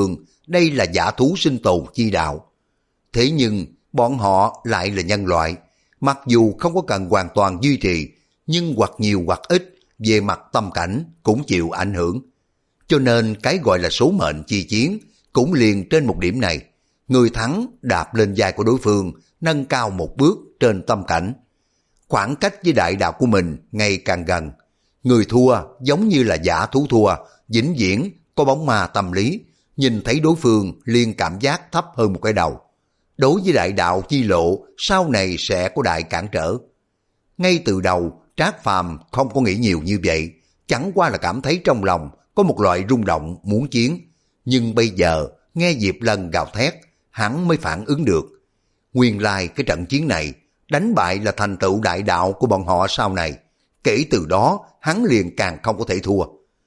đây là giả thú sinh tồn chi đạo. Thế nhưng bọn họ lại là nhân loại, mặc dù không có cần hoàn toàn duy trì, nhưng hoặc nhiều hoặc ít về mặt tâm cảnh cũng chịu ảnh hưởng. Cho nên cái gọi là số mệnh chi chiến cũng liền trên một điểm này. Người thắng đạp lên vai của đối phương, nâng cao một bước trên tâm cảnh. Khoảng cách với đại đạo của mình ngày càng gần. Người thua giống như là giả thú thua, vĩnh viễn có bóng ma tâm lý, nhìn thấy đối phương liền cảm giác thấp hơn một cái đầu. Đối với đại đạo chi lộ, sau này sẽ có đại cản trở. Ngay từ đầu, Trác Phàm không có nghĩ nhiều như vậy, chẳng qua là cảm thấy trong lòng có một loại rung động muốn chiến. Nhưng bây giờ, nghe Diệp Lân gào thét, hắn mới phản ứng được. Nguyên lai cái trận chiến này, đánh bại là thành tựu đại đạo của bọn họ sau này. Kể từ đó, hắn liền càng không có thể thua.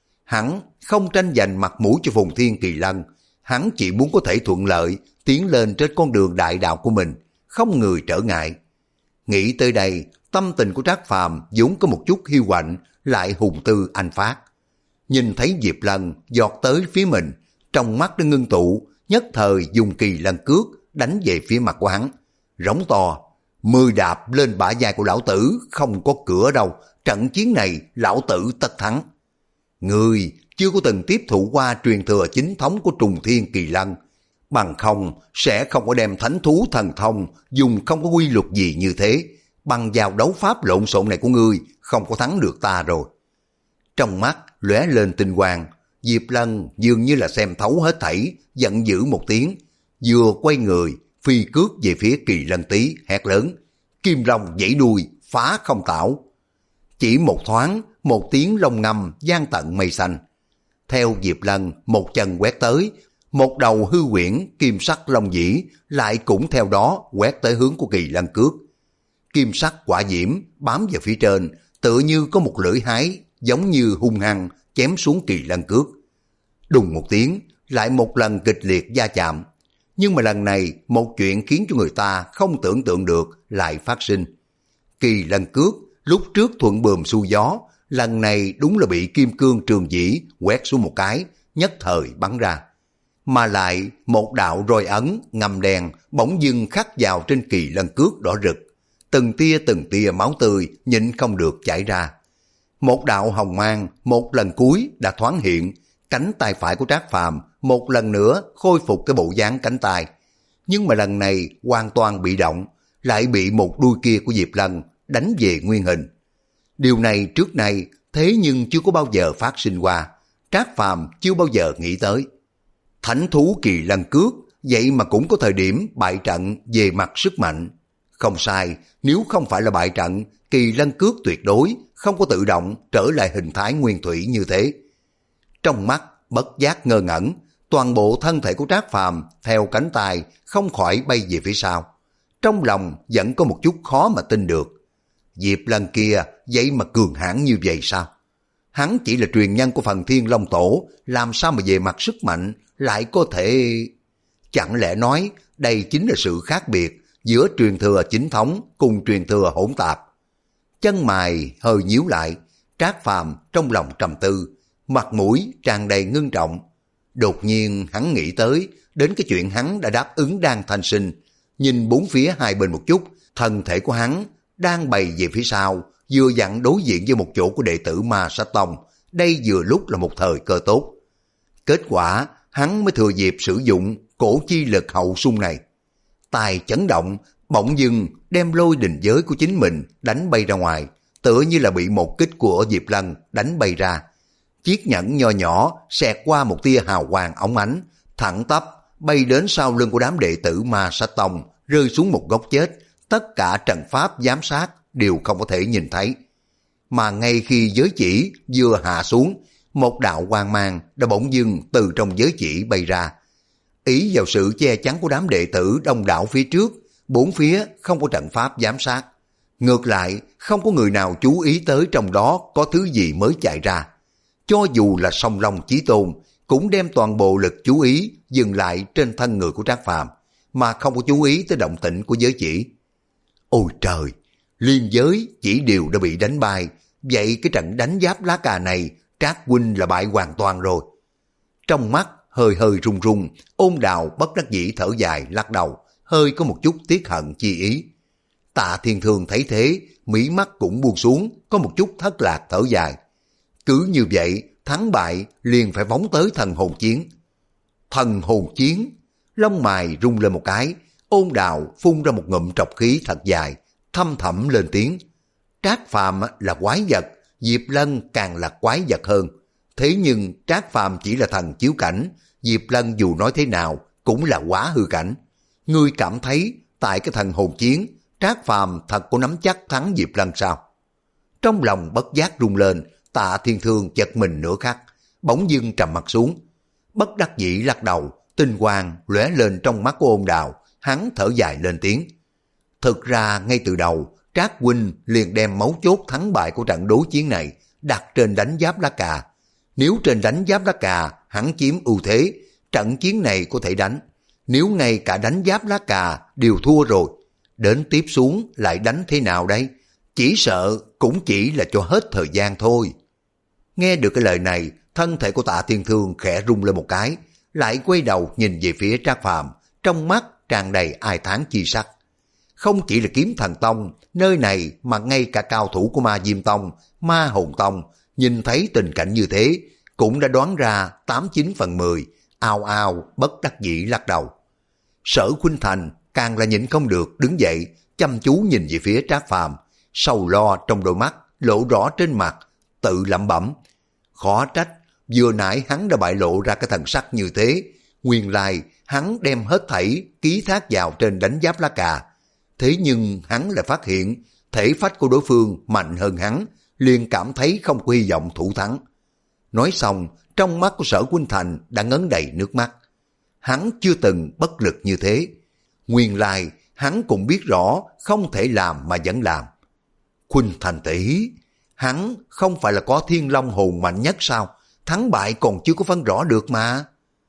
Hắn không tranh giành mặt mũi cho Phùng Thiên Kỳ Lân, hắn chỉ muốn có thể thuận lợi tiến lên trên con đường đại đạo của mình, không người trở ngại. Nghĩ tới đây, tâm tình của Trác Phàm vốn có một chút hiu quạnh, lại hùng tư anh phát. Nhìn thấy Diệp Lân giọt tới phía mình, trong mắt nó ngưng tụ, nhất thời dùng Kỳ Lân cước đánh về phía mặt của hắn, rống to: Mười đạp lên bả vai của lão tử, không có cửa đâu, trận chiến này lão tử tất thắng. Người chưa có từng tiếp thụ qua truyền thừa chính thống của Trùng Thiên Kỳ Lân, bằng không sẽ không có đem thánh thú thần thông dùng không có quy luật gì như thế. Bằng vào đấu pháp lộn xộn này của ngươi, không có thắng được ta rồi. Trong mắt lóe lên tinh quang, Diệp Lân dường như là xem thấu hết thảy, giận dữ một tiếng, vừa quay người phi cước về phía Kỳ Lân Tý, hét lớn: Kim Long vẫy đuôi, phá không tảo. Chỉ một thoáng, một tiếng long ngâm vang tận mây xanh. Theo Diệp Lân một chân quét tới, một đầu hư huyễn kim sắc long dĩ lại cũng theo đó quét tới hướng của Kỳ Lân cước. Kim sắc quả diễm bám vào phía trên, tựa như có một lưỡi hái giống như hung hăng chém xuống Kỳ Lân cước. Đùng một tiếng, lại một lần kịch liệt va chạm. Nhưng mà lần này một chuyện khiến cho người ta không tưởng tượng được lại phát sinh. Kỳ Lân cước lúc trước thuận buồm xuôi gió, lần này đúng là bị kim cương trường dĩ quét xuống một cái, nhất thời bắn ra. Mà lại một đạo roi ấn ngầm đèn bỗng dưng khắc vào trên Kỳ Lân cước đỏ rực, từng tia từng tia máu tươi nhịn không được chảy ra. Một đạo hồng mang một lần cuối đã thoáng hiện, cánh tay phải của Trác Phàm một lần nữa khôi phục cái bộ dáng cánh tay, nhưng mà lần này hoàn toàn bị động, lại bị một đuôi kia của Diệp Lân đánh về nguyên hình. Điều này trước nay thế nhưng chưa có bao giờ phát sinh qua, Trác Phàm chưa bao giờ nghĩ tới. Thánh thú Kỳ Lân cước vậy mà cũng có thời điểm bại trận về mặt sức mạnh. Không sai, nếu không phải là bại trận, Kỳ Lân cước tuyệt đối không có tự động trở lại hình thái nguyên thủy như thế. Trong mắt bất giác ngơ ngẩn, toàn bộ thân thể của Trác Phàm theo cánh tay không khỏi bay về phía sau. Trong lòng vẫn có một chút khó mà tin được. Diệp Lân kia vậy mà cường hãn như vậy sao? Hắn chỉ là truyền nhân của Phần Thiên Long Tổ, làm sao mà về mặt sức mạnh lại có thể... Chẳng lẽ nói đây chính là sự khác biệt giữa truyền thừa chính thống cùng truyền thừa hỗn tạp? Chân mày hơi nhíu lại, Trác Phàm trong lòng trầm tư, mặt mũi tràn đầy ngưng trọng. Đột nhiên hắn nghĩ tới đến cái chuyện hắn đã đáp ứng Đan Thanh Sinh, nhìn bốn phía hai bên một chút, thân thể của hắn đang bày về phía sau, vừa dặn đối diện với một chỗ của đệ tử Ma Sát Tông. Đây vừa lúc là một thời cơ tốt. Kết quả hắn mới thừa dịp sử dụng cổ chi lực hậu xung này. Tài chấn động, bỗng dưng đem lôi đình giới của chính mình đánh bay ra ngoài, tựa như là bị một kích của Diệp Lân đánh bay ra. Chiếc nhẫn nho nhỏ xẹt qua một tia hào quang óng ánh, thẳng tắp bay đến sau lưng của đám đệ tử Ma Sát Tông, rơi xuống một góc chết. Tất cả trận pháp giám sát đều không có thể nhìn thấy. Mà ngay khi giới chỉ vừa hạ xuống, một đạo quang mang đã bỗng dưng từ trong giới chỉ bay ra. Ý vào sự che chắn của đám đệ tử đông đảo phía trước, bốn phía không có trận pháp giám sát. Ngược lại, không có người nào chú ý tới trong đó có thứ gì mới chạy ra. Cho dù là Song Long Chí Tôn, cũng đem toàn bộ lực chú ý dừng lại trên thân người của Trác Phàm, mà không có chú ý tới động tĩnh của giới chỉ. Ôi trời, liên giới chỉ đều đã bị đánh bay, vậy cái trận đánh giáp lá cà này Trác huynh là bại hoàn toàn rồi. Trong mắt hơi hơi run run, Ôn Đào bất đắc dĩ thở dài lắc đầu, hơi có một chút tiếc hận chi ý. Tạ Thiên Thương thấy thế, mí mắt cũng buông xuống, có một chút thất lạc thở dài. Cứ như vậy, thắng bại liền phải phóng tới thần hồn chiến. Thần hồn chiến, lông mày rung lên một cái, Ôn Đào phun ra một ngụm trọc khí thật dài, thâm thẳm lên tiếng. Trác Phàm là quái vật, Diệp Lân càng là quái vật hơn. Thế nhưng Trác Phàm chỉ là thần chiếu cảnh, Diệp Lân dù nói thế nào cũng là quá hư cảnh. Ngươi cảm thấy tại cái thần hồn chiến, Trác Phàm thật có nắm chắc thắng Diệp Lân sao? Trong lòng bất giác rung lên, Tạ Thiên Thương chật mình nửa khắc, bỗng dưng trầm mặt xuống. Bất đắc dĩ lắc đầu, tinh quang lóe lên trong mắt của Ôn Đào, hắn thở dài lên tiếng. Thực ra ngay từ đầu, Trác huynh liền đem mấu chốt thắng bại của trận đối chiến này đặt trên đánh giáp lá cà. Nếu trên đánh giáp lá cà hắn chiếm ưu thế, trận chiến này có thể đánh. Nếu ngay cả đánh giáp lá cà đều thua rồi, đến tiếp xuống lại đánh thế nào đây? Chỉ sợ cũng chỉ là cho hết thời gian thôi. Nghe được cái lời này, thân thể của Tạ Thiên Thương khẽ rung lên một cái, lại quay đầu nhìn về phía Trác Phàm, trong mắt tràn đầy ai thán chi sắc. Không chỉ là Kiếm Thần Tông, nơi này mà ngay cả cao thủ của Ma Diêm Tông, Ma Hồn Tông, nhìn thấy tình cảnh như thế, cũng đã đoán ra tám chín phần mười, ao ao bất đắc dĩ lắc đầu. Sở Khuynh Thành càng là nhịn không được đứng dậy, chăm chú nhìn về phía Trác Phàm, sầu lo trong đôi mắt, lộ rõ trên mặt, tự lẩm bẩm. Khó trách, vừa nãy hắn đã bại lộ ra cái thần sắc như thế, nguyên lai hắn đem hết thảy ký thác vào trên đánh giáp lá cà. Thế nhưng hắn lại phát hiện thể phách của đối phương mạnh hơn hắn, liền cảm thấy không có hy vọng thủ thắng. Nói xong, trong mắt của Sở Khuynh Thành đã ngấn đầy nước mắt. Hắn chưa từng bất lực như thế. Nguyên lai hắn cũng biết rõ không thể làm mà vẫn làm. Khuynh Thành tỷ, hắn không phải là có Thiên Long hồn mạnh nhất sao? Thắng bại còn chưa có phân rõ được mà.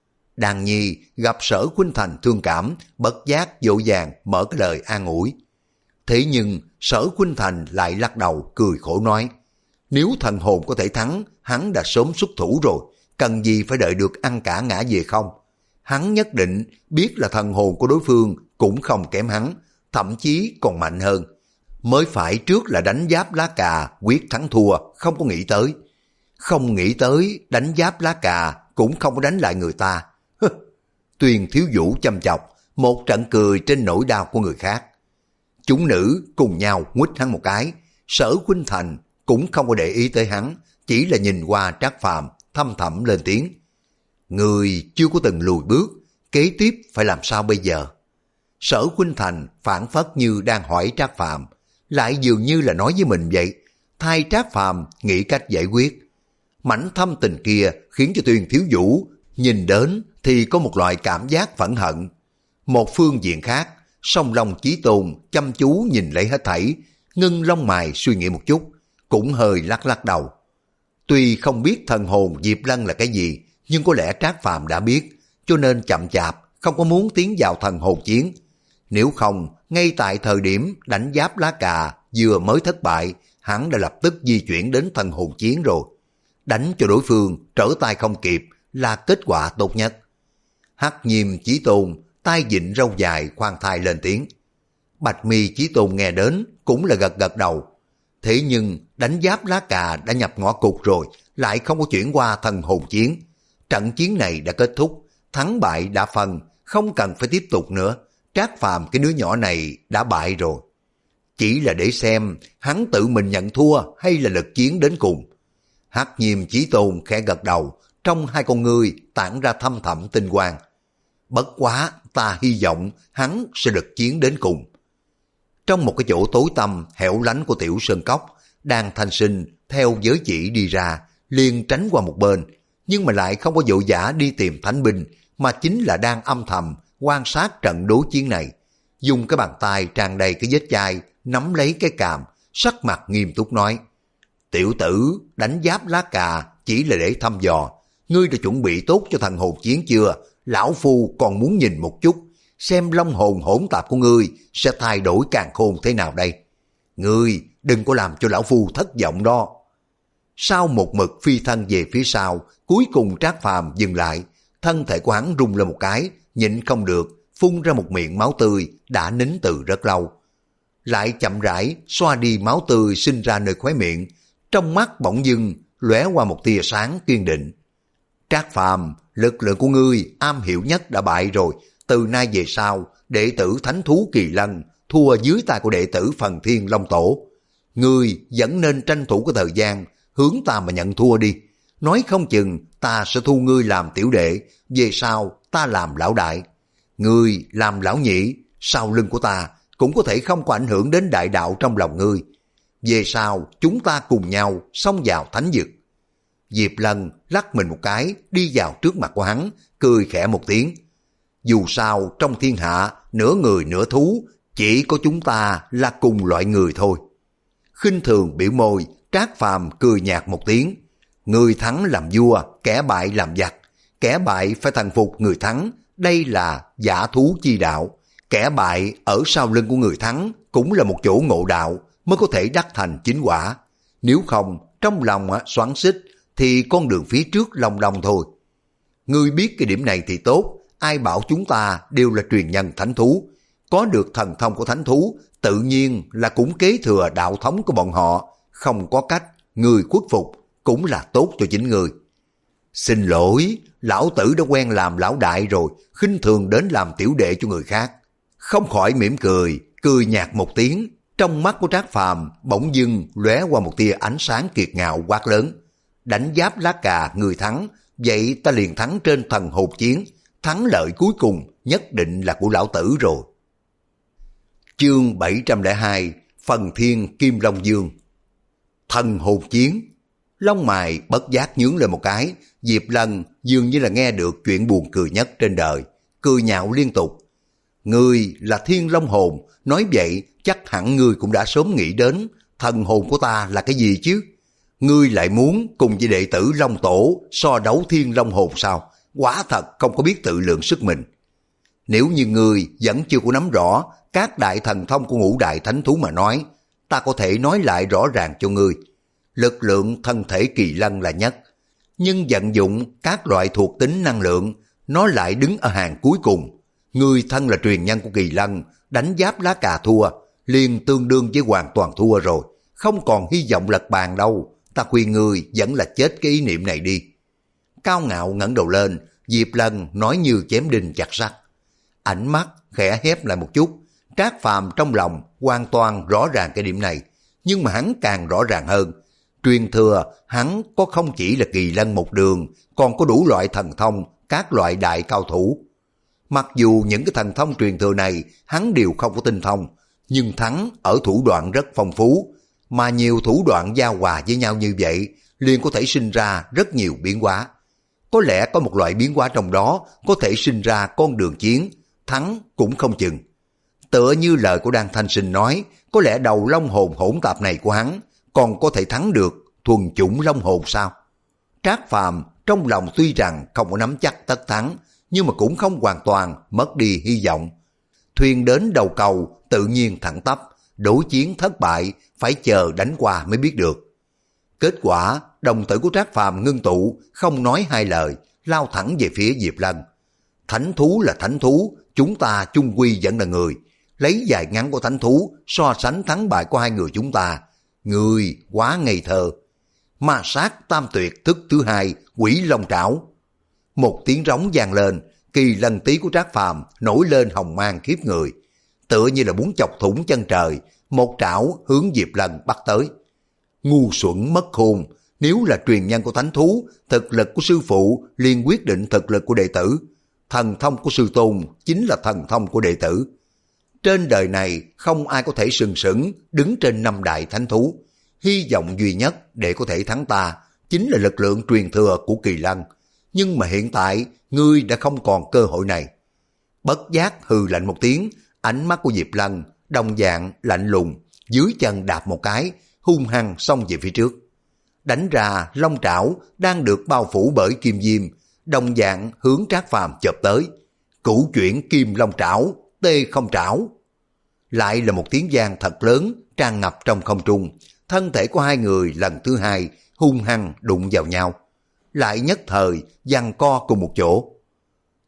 Đàn Nhi gặp Sở Khuynh Thành thương cảm, bất giác dỗ dàng mở cái lời an ủi. Thế nhưng Sở Khuynh Thành lại lắc đầu cười khổ nói, nếu thần hồn có thể thắng, hắn đã sớm xuất thủ rồi, cần gì phải đợi được ăn cả ngã về không? Hắn nhất định biết là thần hồn của đối phương cũng không kém hắn, thậm chí còn mạnh hơn. Mới phải trước là đánh giáp lá cà, quyết thắng thua, không có nghĩ tới. Không nghĩ tới đánh giáp lá cà cũng không có đánh lại người ta. Tuyền Thiếu Vũ châm chọc, một trận cười trên nỗi đau của người khác. Chúng nữ cùng nhau nguýt hắn một cái, Sở Khuynh Thành cũng không có để ý tới hắn, chỉ là nhìn qua Trác Phàm thâm thẳm lên tiếng. Người chưa có từng lùi bước, kế tiếp phải làm sao bây giờ? Sở Khuynh Thành phản phất như đang hỏi Trác Phàm, lại dường như là nói với mình vậy, thay Trác Phàm nghĩ cách giải quyết. Mảnh thâm tình kia khiến cho Tuyền Thiếu Vũ nhìn đến thì có một loại cảm giác phẫn hận. Một phương diện khác, Song Long Chí Tôn chăm chú nhìn lấy hết thảy, ngưng lông mày suy nghĩ một chút, cũng hơi lắc lắc đầu. Tuy không biết thần hồn Diệp Lân là cái gì, nhưng có lẽ Trác Phàm đã biết, cho nên chậm chạp, không có muốn tiến vào thần hồn chiến. Nếu không, ngay tại thời điểm đánh giáp lá cà vừa mới thất bại, hắn đã lập tức di chuyển đến thần hồn chiến rồi. Đánh cho đối phương trở tay không kịp là kết quả tốt nhất. Hắc Nhiêm Chí Tôn tay vịn râu dài khoan thai lên tiếng. Bạch Mi Chí Tôn nghe đến cũng là gật gật đầu. Thế nhưng đánh giáp lá cà đã nhập ngõ cụt rồi, lại không có chuyển qua thần hồn chiến. Trận chiến này đã kết thúc, thắng bại đã phân, không cần phải tiếp tục nữa. Trác Phàm cái đứa nhỏ này đã bại rồi. Chỉ là để xem hắn tự mình nhận thua hay là lực chiến đến cùng. Hắc Nhiêm Chí Tôn khẽ gật đầu, trong hai con ngươi tản ra thâm thẳm tinh quang. Bất quá ta hy vọng hắn sẽ lực chiến đến cùng. Trong một cái chỗ tối tăm hẻo lánh của Tiểu Sơn Cốc, Đan Thanh Sinh theo giới chỉ đi ra, liền tránh qua một bên, nhưng mà lại không có vội vã đi tìm thánh binh, mà chính là đang âm thầm quan sát trận đối chiến này. Dùng cái bàn tay tràn đầy cái vết chai nắm lấy cái càm, sắc mặt nghiêm túc nói: Tiểu tử, đánh giáp lá cà chỉ là để thăm dò, ngươi đã chuẩn bị tốt cho thần hồn chiến chưa? Lão phu còn muốn nhìn một chút, xem long hồn hỗn tạp của ngươi sẽ thay đổi càn khôn thế nào đây. Ngươi đừng có làm cho lão phu thất vọng đó. Sau một mực phi thân về phía sau, cuối cùng Trác Phàm dừng lại, thân thể của hắn rung lên một cái, nhịn không được, phun ra một miệng máu tươi đã nín từ rất lâu. Lại chậm rãi xoa đi máu tươi sinh ra nơi khóe miệng, trong mắt bỗng dưng lóe qua một tia sáng kiên định. Trác Phàm, lực lượng của ngươi am hiểu nhất đã bại rồi, từ nay về sau, đệ tử thánh thú Kỳ Lân thua dưới tay của đệ tử Phần Thiên Long Tổ. Ngươi vẫn nên tranh thủ cái thời gian, hướng ta mà nhận thua đi. Nói không chừng ta sẽ thu ngươi làm tiểu đệ, về sau ta làm lão đại. Ngươi làm lão nhị, sau lưng của ta cũng có thể không có ảnh hưởng đến đại đạo trong lòng ngươi. Về sau chúng ta cùng nhau xông vào thánh vực. Diệp Lân lắc mình một cái đi vào trước mặt của hắn, cười khẽ một tiếng. Dù sao trong thiên hạ nửa người nửa thú, chỉ có chúng ta là cùng loại người thôi. Khinh thường biểu môi, Trác Phàm cười nhạt một tiếng. Người thắng làm vua, kẻ bại làm giặc. Kẻ bại phải thần phục người thắng, đây là giả thú chi đạo. Kẻ bại ở sau lưng của người thắng cũng là một chỗ ngộ đạo mới có thể đắc thành chính quả. Nếu không, trong lòng xoắn xích thì con đường phía trước long đong thôi. Ngươi biết cái điểm này thì tốt, ai bảo chúng ta đều là truyền nhân thánh thú. Có được thần thông của thánh thú, tự nhiên là cũng kế thừa đạo thống của bọn họ. Không có cách, người khuất phục cũng là tốt cho chính người. Xin lỗi, lão tử đã quen làm lão đại rồi, khinh thường đến làm tiểu đệ cho người khác. Không khỏi mỉm cười, cười nhạt một tiếng. Trong mắt của Trác Phàm bỗng dưng lóe qua một tia ánh sáng kiệt ngạo quát lớn. Đánh giáp lá cà người thắng, vậy ta liền thắng trên thần hồn chiến. Thắng lợi cuối cùng nhất định là của lão tử rồi. Chương bảy trăm lẻ hai, Phần Thiên Kim Long Dương. Thần hồn chiến. Lông mày bất giác nhướng lên một cái, Diệp Lân dường như là nghe được chuyện buồn cười nhất trên đời, cười nhạo liên tục. Ngươi là Thiên Long hồn, nói vậy chắc hẳn ngươi cũng đã sớm nghĩ đến thần hồn của ta là cái gì chứ? Ngươi lại muốn cùng với đệ tử Long Tổ so đấu Thiên Long hồn sao? Quả thật không có biết tự lượng sức mình. Nếu như ngươi vẫn chưa có nắm rõ các đại thần thông của ngũ đại thánh thú mà nói, ta có thể nói lại rõ ràng cho ngươi. Lực lượng thân thể Kỳ Lân là nhất, nhưng vận dụng các loại thuộc tính năng lượng, nó lại đứng ở hàng cuối cùng. Ngươi thân là truyền nhân của Kỳ Lân, đánh giáp lá cà thua, liền tương đương với hoàn toàn thua rồi, không còn hy vọng lật bàn đâu. Ta khuyên ngươi vẫn là chết cái ý niệm này đi. Cao ngạo ngẩng đầu lên, Diệp Lân nói như chém đinh chặt sắt. Ánh mắt khẽ hép lại một chút, Trác Phàm trong lòng hoàn toàn rõ ràng cái điểm này, nhưng mà hắn càng rõ ràng hơn. Truyền thừa hắn có không chỉ là Kỳ Lân một đường, còn có đủ loại thần thông, các loại đại cao thủ. Mặc dù những cái thần thông truyền thừa này hắn đều không có tinh thông, nhưng thắng ở thủ đoạn rất phong phú, mà nhiều thủ đoạn giao hòa với nhau như vậy liền có thể sinh ra rất nhiều biến hóa. Có lẽ có một loại biến hóa trong đó có thể sinh ra con đường chiến, thắng cũng không chừng. Tựa như lời của Đan Thanh Sinh nói, có lẽ đầu long hồn hỗn tạp này của hắn còn có thể thắng được thuần chủng long hồn sao? Trác Phàm trong lòng tuy rằng không có nắm chắc tất thắng, nhưng mà cũng không hoàn toàn mất đi hy vọng. Thuyền đến đầu cầu tự nhiên thẳng tắp, đối chiến thất bại phải chờ đánh qua mới biết được. Kết quả đồng tử của Trác Phàm ngưng tụ, không nói hai lời, lao thẳng về phía Diệp Lân. Thánh thú là thánh thú, chúng ta chung quy vẫn là người. Lấy dài ngắn của thánh thú so sánh thắng bại của hai người chúng ta, người quá ngây thơ. Ma sát tam tuyệt thức thứ hai, Quỷ Long Trảo. Một tiếng rống vang lên, Kỳ Lân tí của Trác Phàm nổi lên hồng mang khiếp người, tựa như là muốn chọc thủng chân trời, một trảo hướng Diệp Lân bắt tới. Ngu xuẩn mất khôn, nếu là truyền nhân của thánh thú, thực lực của sư phụ liền quyết định thực lực của đệ tử. Thần thông của sư tôn chính là thần thông của đệ tử. Trên đời này không ai có thể sừng sững đứng trên năm đại thánh thú. Hy vọng duy nhất để có thể thắng ta chính là lực lượng truyền thừa của Kỳ Lân. Nhưng mà hiện tại ngươi đã không còn cơ hội này. Bất giác hừ lạnh một tiếng, ánh mắt của Diệp Lân đồng dạng lạnh lùng, dưới chân đạp một cái, hung hăng xông về phía trước. Đánh ra long trảo đang được bao phủ bởi kim diêm, đồng dạng hướng Trác Phàm chộp tới. Cửu chuyển kim long trảo, tê không trảo. Lại là một tiếng vang thật lớn tràn ngập trong không trung, thân thể của hai người lần thứ hai hung hăng đụng vào nhau, lại nhất thời giằng co cùng một chỗ.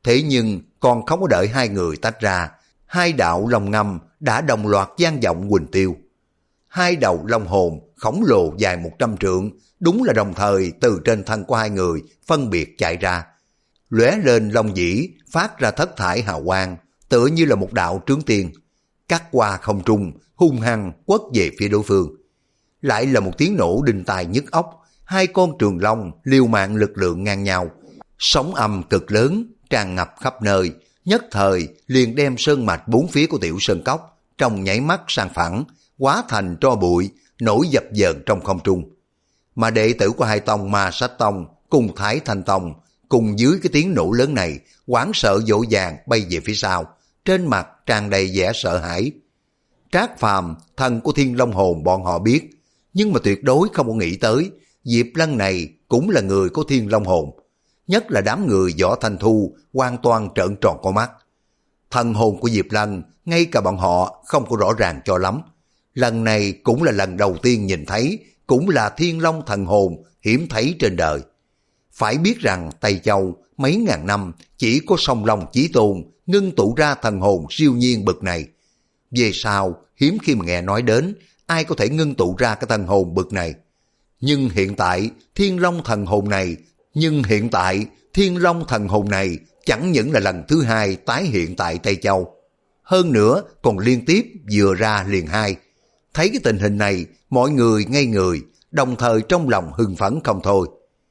Thế nhưng còn không có đợi hai người tách ra, hai đạo long ngâm đã đồng loạt vang vọng huỳnh tiêu. Hai đầu long hồn khổng lồ dài một trăm trượng, đúng là đồng thời từ trên thân của hai người phân biệt chạy ra. Lóe lên long dĩ, phát ra thất thải hào quang, tựa như là một đạo trướng tiên. Cắt qua không trung, hung hăng quất về phía đối phương. Lại là một tiếng nổ đinh tai nhức óc, hai con trường long liều mạng lực lượng ngang nhau. Sóng âm cực lớn, tràn ngập khắp nơi, nhất thời liền đem sơn mạch bốn phía của Tiểu Sơn Cốc trong nháy mắt sang phẳng, hóa thành tro bụi, nổi dập dờn trong không trung. Mà đệ tử của hai tông Ma Sách Tông cùng Thái Thanh Tông cùng dưới cái tiếng nổ lớn này, hoảng sợ dỗ dàng bay về phía sau, trên mặt tràn đầy vẻ sợ hãi. Trác Phàm, thần của Thiên Long Hồn bọn họ biết, nhưng mà tuyệt đối không có nghĩ tới, Diệp Lân này cũng là người của Thiên Long Hồn. Nhất là đám người Võ Thanh Thu hoàn toàn trợn tròn con mắt. Thần hồn của Diệp Lân, ngay cả bọn họ không có rõ ràng cho lắm. Lần này cũng là lần đầu tiên nhìn thấy, cũng là Thiên Long thần hồn hiếm thấy trên đời. Phải biết rằng Tây Châu mấy ngàn năm chỉ có Song Long Chí Tôn ngưng tụ ra thần hồn siêu nhiên bực này. Về sau hiếm khi mà nghe nói đến ai có thể ngưng tụ ra cái thần hồn bực này. Nhưng hiện tại Thiên Long thần hồn này, nhưng hiện tại Thiên Long thần hồn này chẳng những là lần thứ hai tái hiện tại Tây Châu. Hơn nữa còn liên tiếp vừa ra liền hai. Thấy cái tình hình này, mọi người ngây người, đồng thời trong lòng hưng phấn không thôi.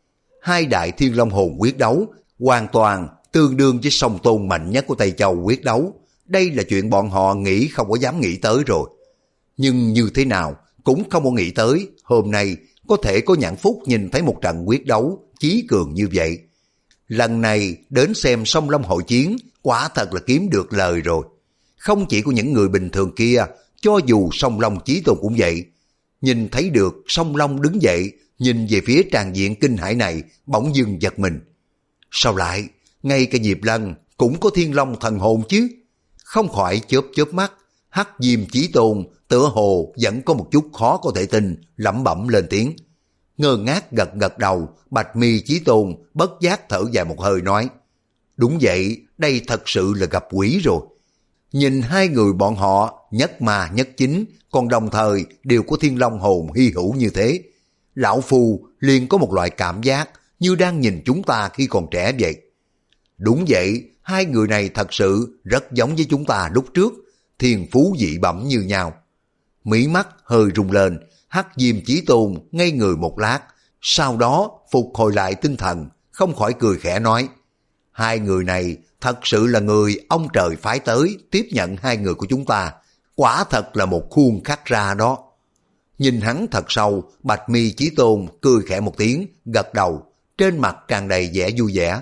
Hai đại Thiên Long hồn quyết đấu, hoàn toàn tương đương với song tôn mạnh nhất của Tây Châu quyết đấu. Đây là chuyện bọn họ nghĩ không có dám nghĩ tới rồi. Nhưng như thế nào cũng không có nghĩ tới, hôm nay có thể có nhãn phúc nhìn thấy một trận quyết đấu chí cường như vậy. Lần này đến xem Song Long hội chiến, quả thật là kiếm được lời rồi. Không chỉ của những người bình thường kia, cho dù Song Long Chí Tôn cũng vậy. Nhìn thấy được Song Long đứng dậy, nhìn về phía tràn diện kinh hải này, bỗng dưng giật mình. Sao lại, ngay cả Diệp Lân cũng có Thiên Long thần hồn chứ? Không khỏi chớp chớp mắt, Hắc Diêm Chí Tôn tựa hồ vẫn có một chút khó có thể tin, lẩm bẩm lên tiếng. Ngơ ngác gật gật đầu, Bạch Mi Chí Tôn bất giác thở dài một hơi nói. Đúng vậy, đây thật sự là gặp quỷ rồi. Nhìn hai người bọn họ nhất ma nhất chính, còn đồng thời đều có Thiên Long hồn hy hữu như thế. Lão Phu liền có một loại cảm giác như đang nhìn chúng ta khi còn trẻ vậy. Đúng vậy, hai người này thật sự rất giống với chúng ta lúc trước, thiên phú dị bẩm như nhau. Mí mắt hơi rung lên, Hắc Diêm Chí Tôn ngây người một lát, sau đó phục hồi lại tinh thần, không khỏi cười khẽ nói. Hai người này thật sự là người ông trời phái tới tiếp nhận hai người của chúng ta, quả thật là một khuôn khắc ra đó. Nhìn hắn thật sâu, Bạch Mi Chí Tôn cười khẽ một tiếng, gật đầu, trên mặt tràn đầy vẻ vui vẻ.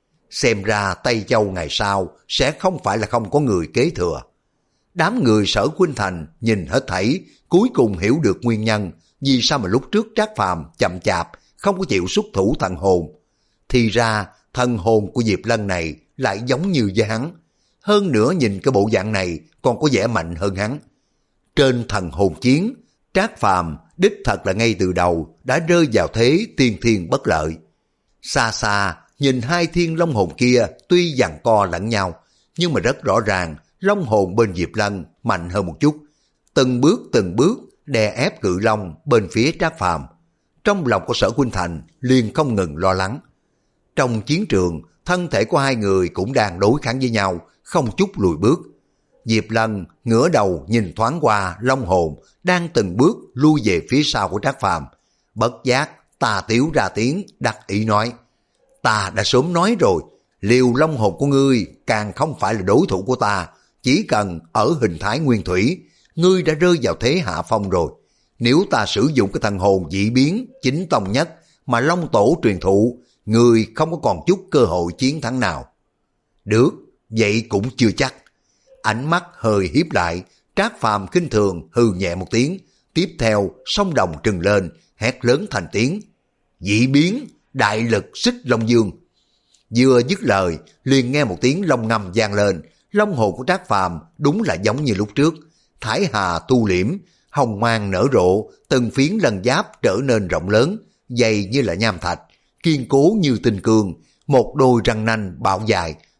Xem ra Tây Châu ngày sau sẽ không phải là không có người kế thừa. Đám người Sở Khuynh Thành nhìn hết thảy, cuối cùng hiểu được nguyên nhân vì sao mà lúc trước Trác Phàm chậm chạp không có chịu xuất thủ thần hồn. Thì ra thần hồn của Diệp Lân này lại giống như với hắn, hơn nữa nhìn cái bộ dạng này còn có vẻ mạnh hơn hắn. Trên thần hồn chiến, Trác Phàm đích thật là ngay từ đầu đã rơi vào thế tiên thiên bất lợi. Xa xa nhìn hai thiên long hồn kia tuy giằng co lẫn nhau, nhưng mà rất rõ ràng long hồn bên Diệp Lân mạnh hơn một chút, từng bước từng bước đè ép cự long bên phía Trác Phàm. Trong lòng của Sở Khuynh Thành liền không ngừng lo lắng. Trong chiến trường, thân thể của hai người cũng đang đối kháng với nhau, không chút lùi bước. Diệp Lân ngửa đầu nhìn thoáng qua long hồn đang từng bước lui về phía sau của Trác Phàm, bất giác tà tiếu ra tiếng đắc ý nói. Ta đã sớm nói rồi, liều long hồn của ngươi càng không phải là đối thủ của ta, chỉ cần ở hình thái nguyên thủy, ngươi đã rơi vào thế hạ phong rồi. Nếu ta sử dụng cái thần hồn dị biến chính tông nhất mà long tổ truyền thụ, ngươi không có còn chút cơ hội chiến thắng nào. Được, vậy cũng chưa chắc. Ánh mắt hơi hiếp lại, Trác Phàm khinh thường hừ nhẹ một tiếng, tiếp theo song đồng trừng lên, hét lớn thành tiếng. Dị biến, đại lực xích long dương. Vừa dứt lời, liền nghe một tiếng long ngâm vang lên, long hồn của Trác Phàm đúng là giống như lúc trước, thải hà tu liễm, hồng mang nở rộ, từng phiến lân giáp trở nên rộng lớn, dày như là nham thạch, kiên cố như tinh cương, một đôi răng nanh bạo dài,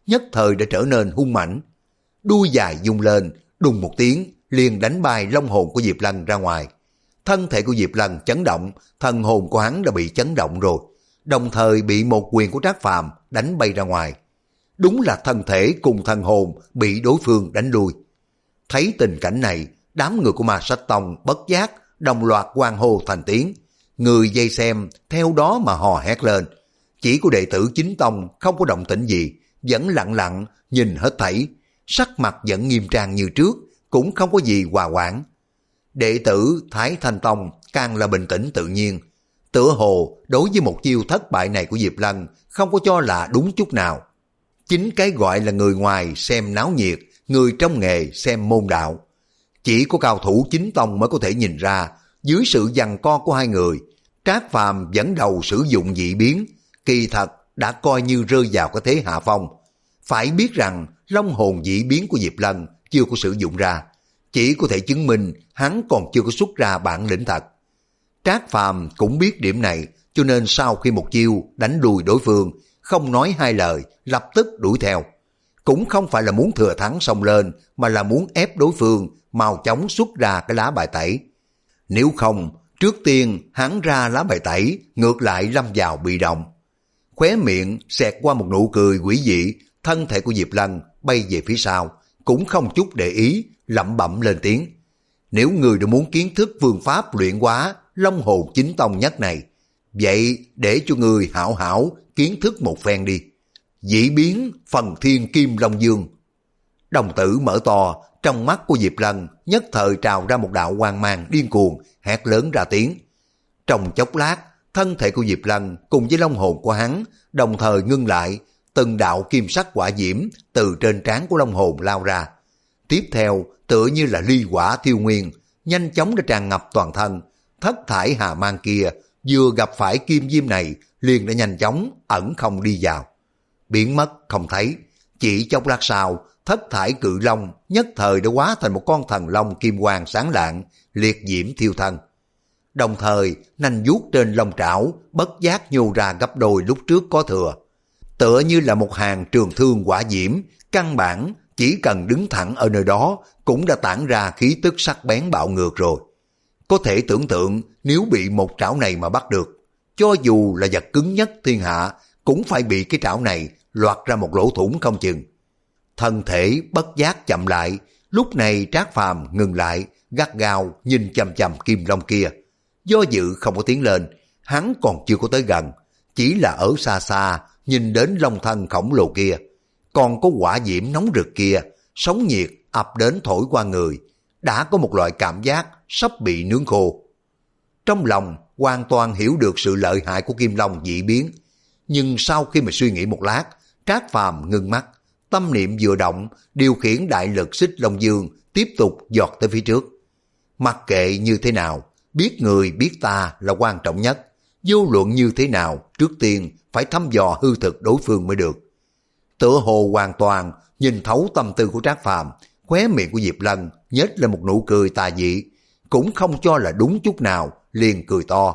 nhất thời đã trở nên hung mãnh. Đuôi dài vung lên, đùng một tiếng, liền đánh bay long hồn của Diệp Lân ra ngoài. Thân thể của Diệp Lân chấn động, thần hồn của hắn đã bị chấn động rồi, đồng thời bị một quyền của Trác Phàm đánh bay ra ngoài. Đúng là thân thể cùng thần hồn bị đối phương đánh lui. Thấy tình cảnh này, đám người của Ma Sách Tông bất giác đồng loạt hoan hô thành tiếng. Người dây xem theo đó mà hò hét lên. Chỉ của đệ tử chính tông không có động tĩnh gì, vẫn lặng lặng nhìn hết thảy, sắc mặt vẫn nghiêm trang như trước, cũng không có gì hòa hoãn. Đệ tử Thái Thanh Tông càng là bình tĩnh tự nhiên, tựa hồ đối với một chiêu thất bại này của Diệp Lân không có cho là đúng chút nào. Chính cái gọi là người ngoài xem náo nhiệt, người trong nghề xem môn đạo. Chỉ có cao thủ chính tông mới có thể nhìn ra, dưới sự giằng co của hai người, Trác Phàm dẫn đầu sử dụng dị biến, kỳ thật đã coi như rơi vào cái thế hạ phong. Phải biết rằng long hồn dị biến của Diệp Lân chưa có sử dụng ra, chỉ có thể chứng minh hắn còn chưa có xuất ra bản lĩnh thật. Trác Phàm cũng biết điểm này, cho nên sau khi một chiêu đánh đuôi đối phương, không nói hai lời, lập tức đuổi theo. Cũng không phải là muốn thừa thắng xông lên, mà là muốn ép đối phương mau chóng xuất ra cái lá bài tẩy. Nếu không, trước tiên hắn ra lá bài tẩy, ngược lại lâm vào bị động. Khóe miệng xẹt qua một nụ cười quỷ dị, thân thể của Diệp Lân bay về phía sau, cũng không chút để ý, lẩm bẩm lên tiếng. Nếu người đã muốn kiến thức phương pháp luyện hóa long hồn chính tông nhất này, vậy để cho người hảo hảo kiến thức một phen đi. Dị biến phần thiên kim long dương. Đồng tử mở to, trong mắt của Diệp Lân nhất thời trào ra một đạo quang mang điên cuồng, hét lớn ra tiếng. Trong chốc lát, thân thể của Diệp Lân cùng với long hồn của hắn đồng thời ngưng lại, từng đạo kim sắc quả diễm từ trên trán của long hồn lao ra. Tiếp theo, tựa như là ly hỏa thiêu nguyên, nhanh chóng đã tràn ngập toàn thân. Thất thải hà mang kia vừa gặp phải kim diêm này liền đã nhanh chóng ẩn không đi vào, biến mất không thấy. Chỉ chốc lát sau, thất thải cự long nhất thời đã hóa thành một con thần long kim quang sáng lạng, liệt diễm thiêu thân. Đồng thời, nanh vuốt trên lông trảo bất giác nhô ra gấp đôi lúc trước có thừa, tựa như là một hàng trường thương hỏa diễm, căn bản chỉ cần đứng thẳng ở nơi đó cũng đã tản ra khí tức sắc bén bạo ngược rồi. Có thể tưởng tượng nếu bị một trảo này mà bắt được, cho dù là vật cứng nhất thiên hạ cũng phải bị cái trảo này loạt ra một lỗ thủng không chừng. Thân thể bất giác chậm lại, lúc này Trác Phàm ngừng lại, gắt gao nhìn chằm chằm kim long kia. Do dự không có tiến lên, hắn còn chưa có tới gần, chỉ là ở xa xa nhìn đến long thân khổng lồ kia, còn có hỏa diễm nóng rực kia, sóng nhiệt ập đến thổi qua người, đã có một loại cảm giác sắp bị nướng khô. Trong lòng hoàn toàn hiểu được sự lợi hại của kim long dị biến, nhưng sau khi mà suy nghĩ một lát, Trác Phàm ngưng mắt, tâm niệm vừa động, điều khiển đại lực xích long dương tiếp tục giọt tới phía trước. Mặc kệ như thế nào, biết người biết ta là quan trọng nhất, vô luận như thế nào, trước tiên phải thăm dò hư thực đối phương mới được. Tựa hồ hoàn toàn nhìn thấu tâm tư của Trác Phàm, khóe miệng của Diệp Lân nhếch lên một nụ cười tà dị, cũng không cho là đúng chút nào, liền cười to.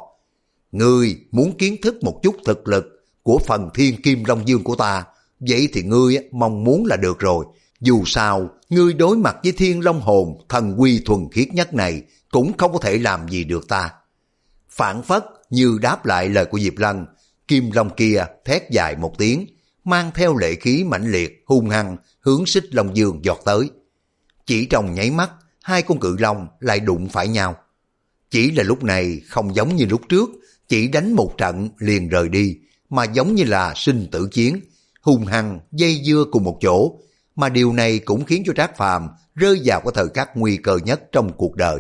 Ngươi muốn kiến thức một chút thực lực của phần thiên kim long dương của ta, vậy thì ngươi mong muốn là được rồi. Dù sao, ngươi đối mặt với thiên long hồn thần quy thuần khiết nhất này cũng không có thể làm gì được ta. Phản phất như đáp lại lời của Diệp Lân, kim long kia thét dài một tiếng, mang theo lệ khí mãnh liệt hung hăng hướng xích long dương giọt tới. Chỉ trong nháy mắt, hai con cự long lại đụng phải nhau. Chỉ là lúc này không giống như lúc trước, chỉ đánh một trận liền rời đi, mà giống như là sinh tử chiến, hung hăng dây dưa cùng một chỗ, mà điều này cũng khiến cho Trác Phàm rơi vào cái thời khắc nguy cơ nhất trong cuộc đời.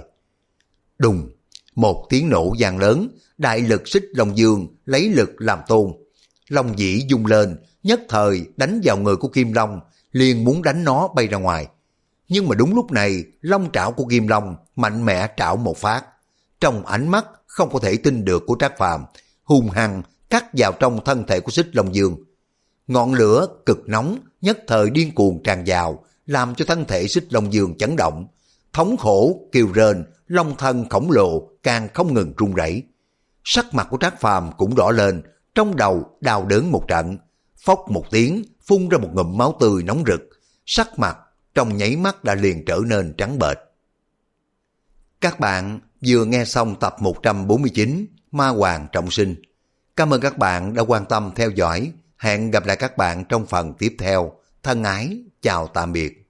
Đùng, một tiếng nổ vang lớn, đại lực xích long dương lấy lực làm tôn, long dĩ dung lên, nhất thời đánh vào người của kim long, liền muốn đánh nó bay ra ngoài. Nhưng mà đúng lúc này, long trảo của kim long mạnh mẽ trảo một phát, trong ánh mắt không có thể tin được của Trác Phàm, hung hăng cắt vào trong thân thể của xích long dương. Ngọn lửa cực nóng nhất thời điên cuồng tràn vào, làm cho thân thể xích long dương chấn động, thống khổ kêu rên, long thân khổng lồ càng không ngừng run rẩy. Sắc mặt của Trác Phàm cũng đỏ lên, trong đầu đau đớn một trận, phốc một tiếng phun ra một ngụm máu tươi nóng rực, sắc mặt trong nháy mắt đã liền trở nên trắng bệch. Các bạn vừa nghe xong tập một trăm bốn mươi chín Ma Hoàng Trọng Sinh. Cảm ơn các bạn đã quan tâm theo dõi. Hẹn gặp lại các bạn trong phần tiếp theo. Thân ái, chào tạm biệt.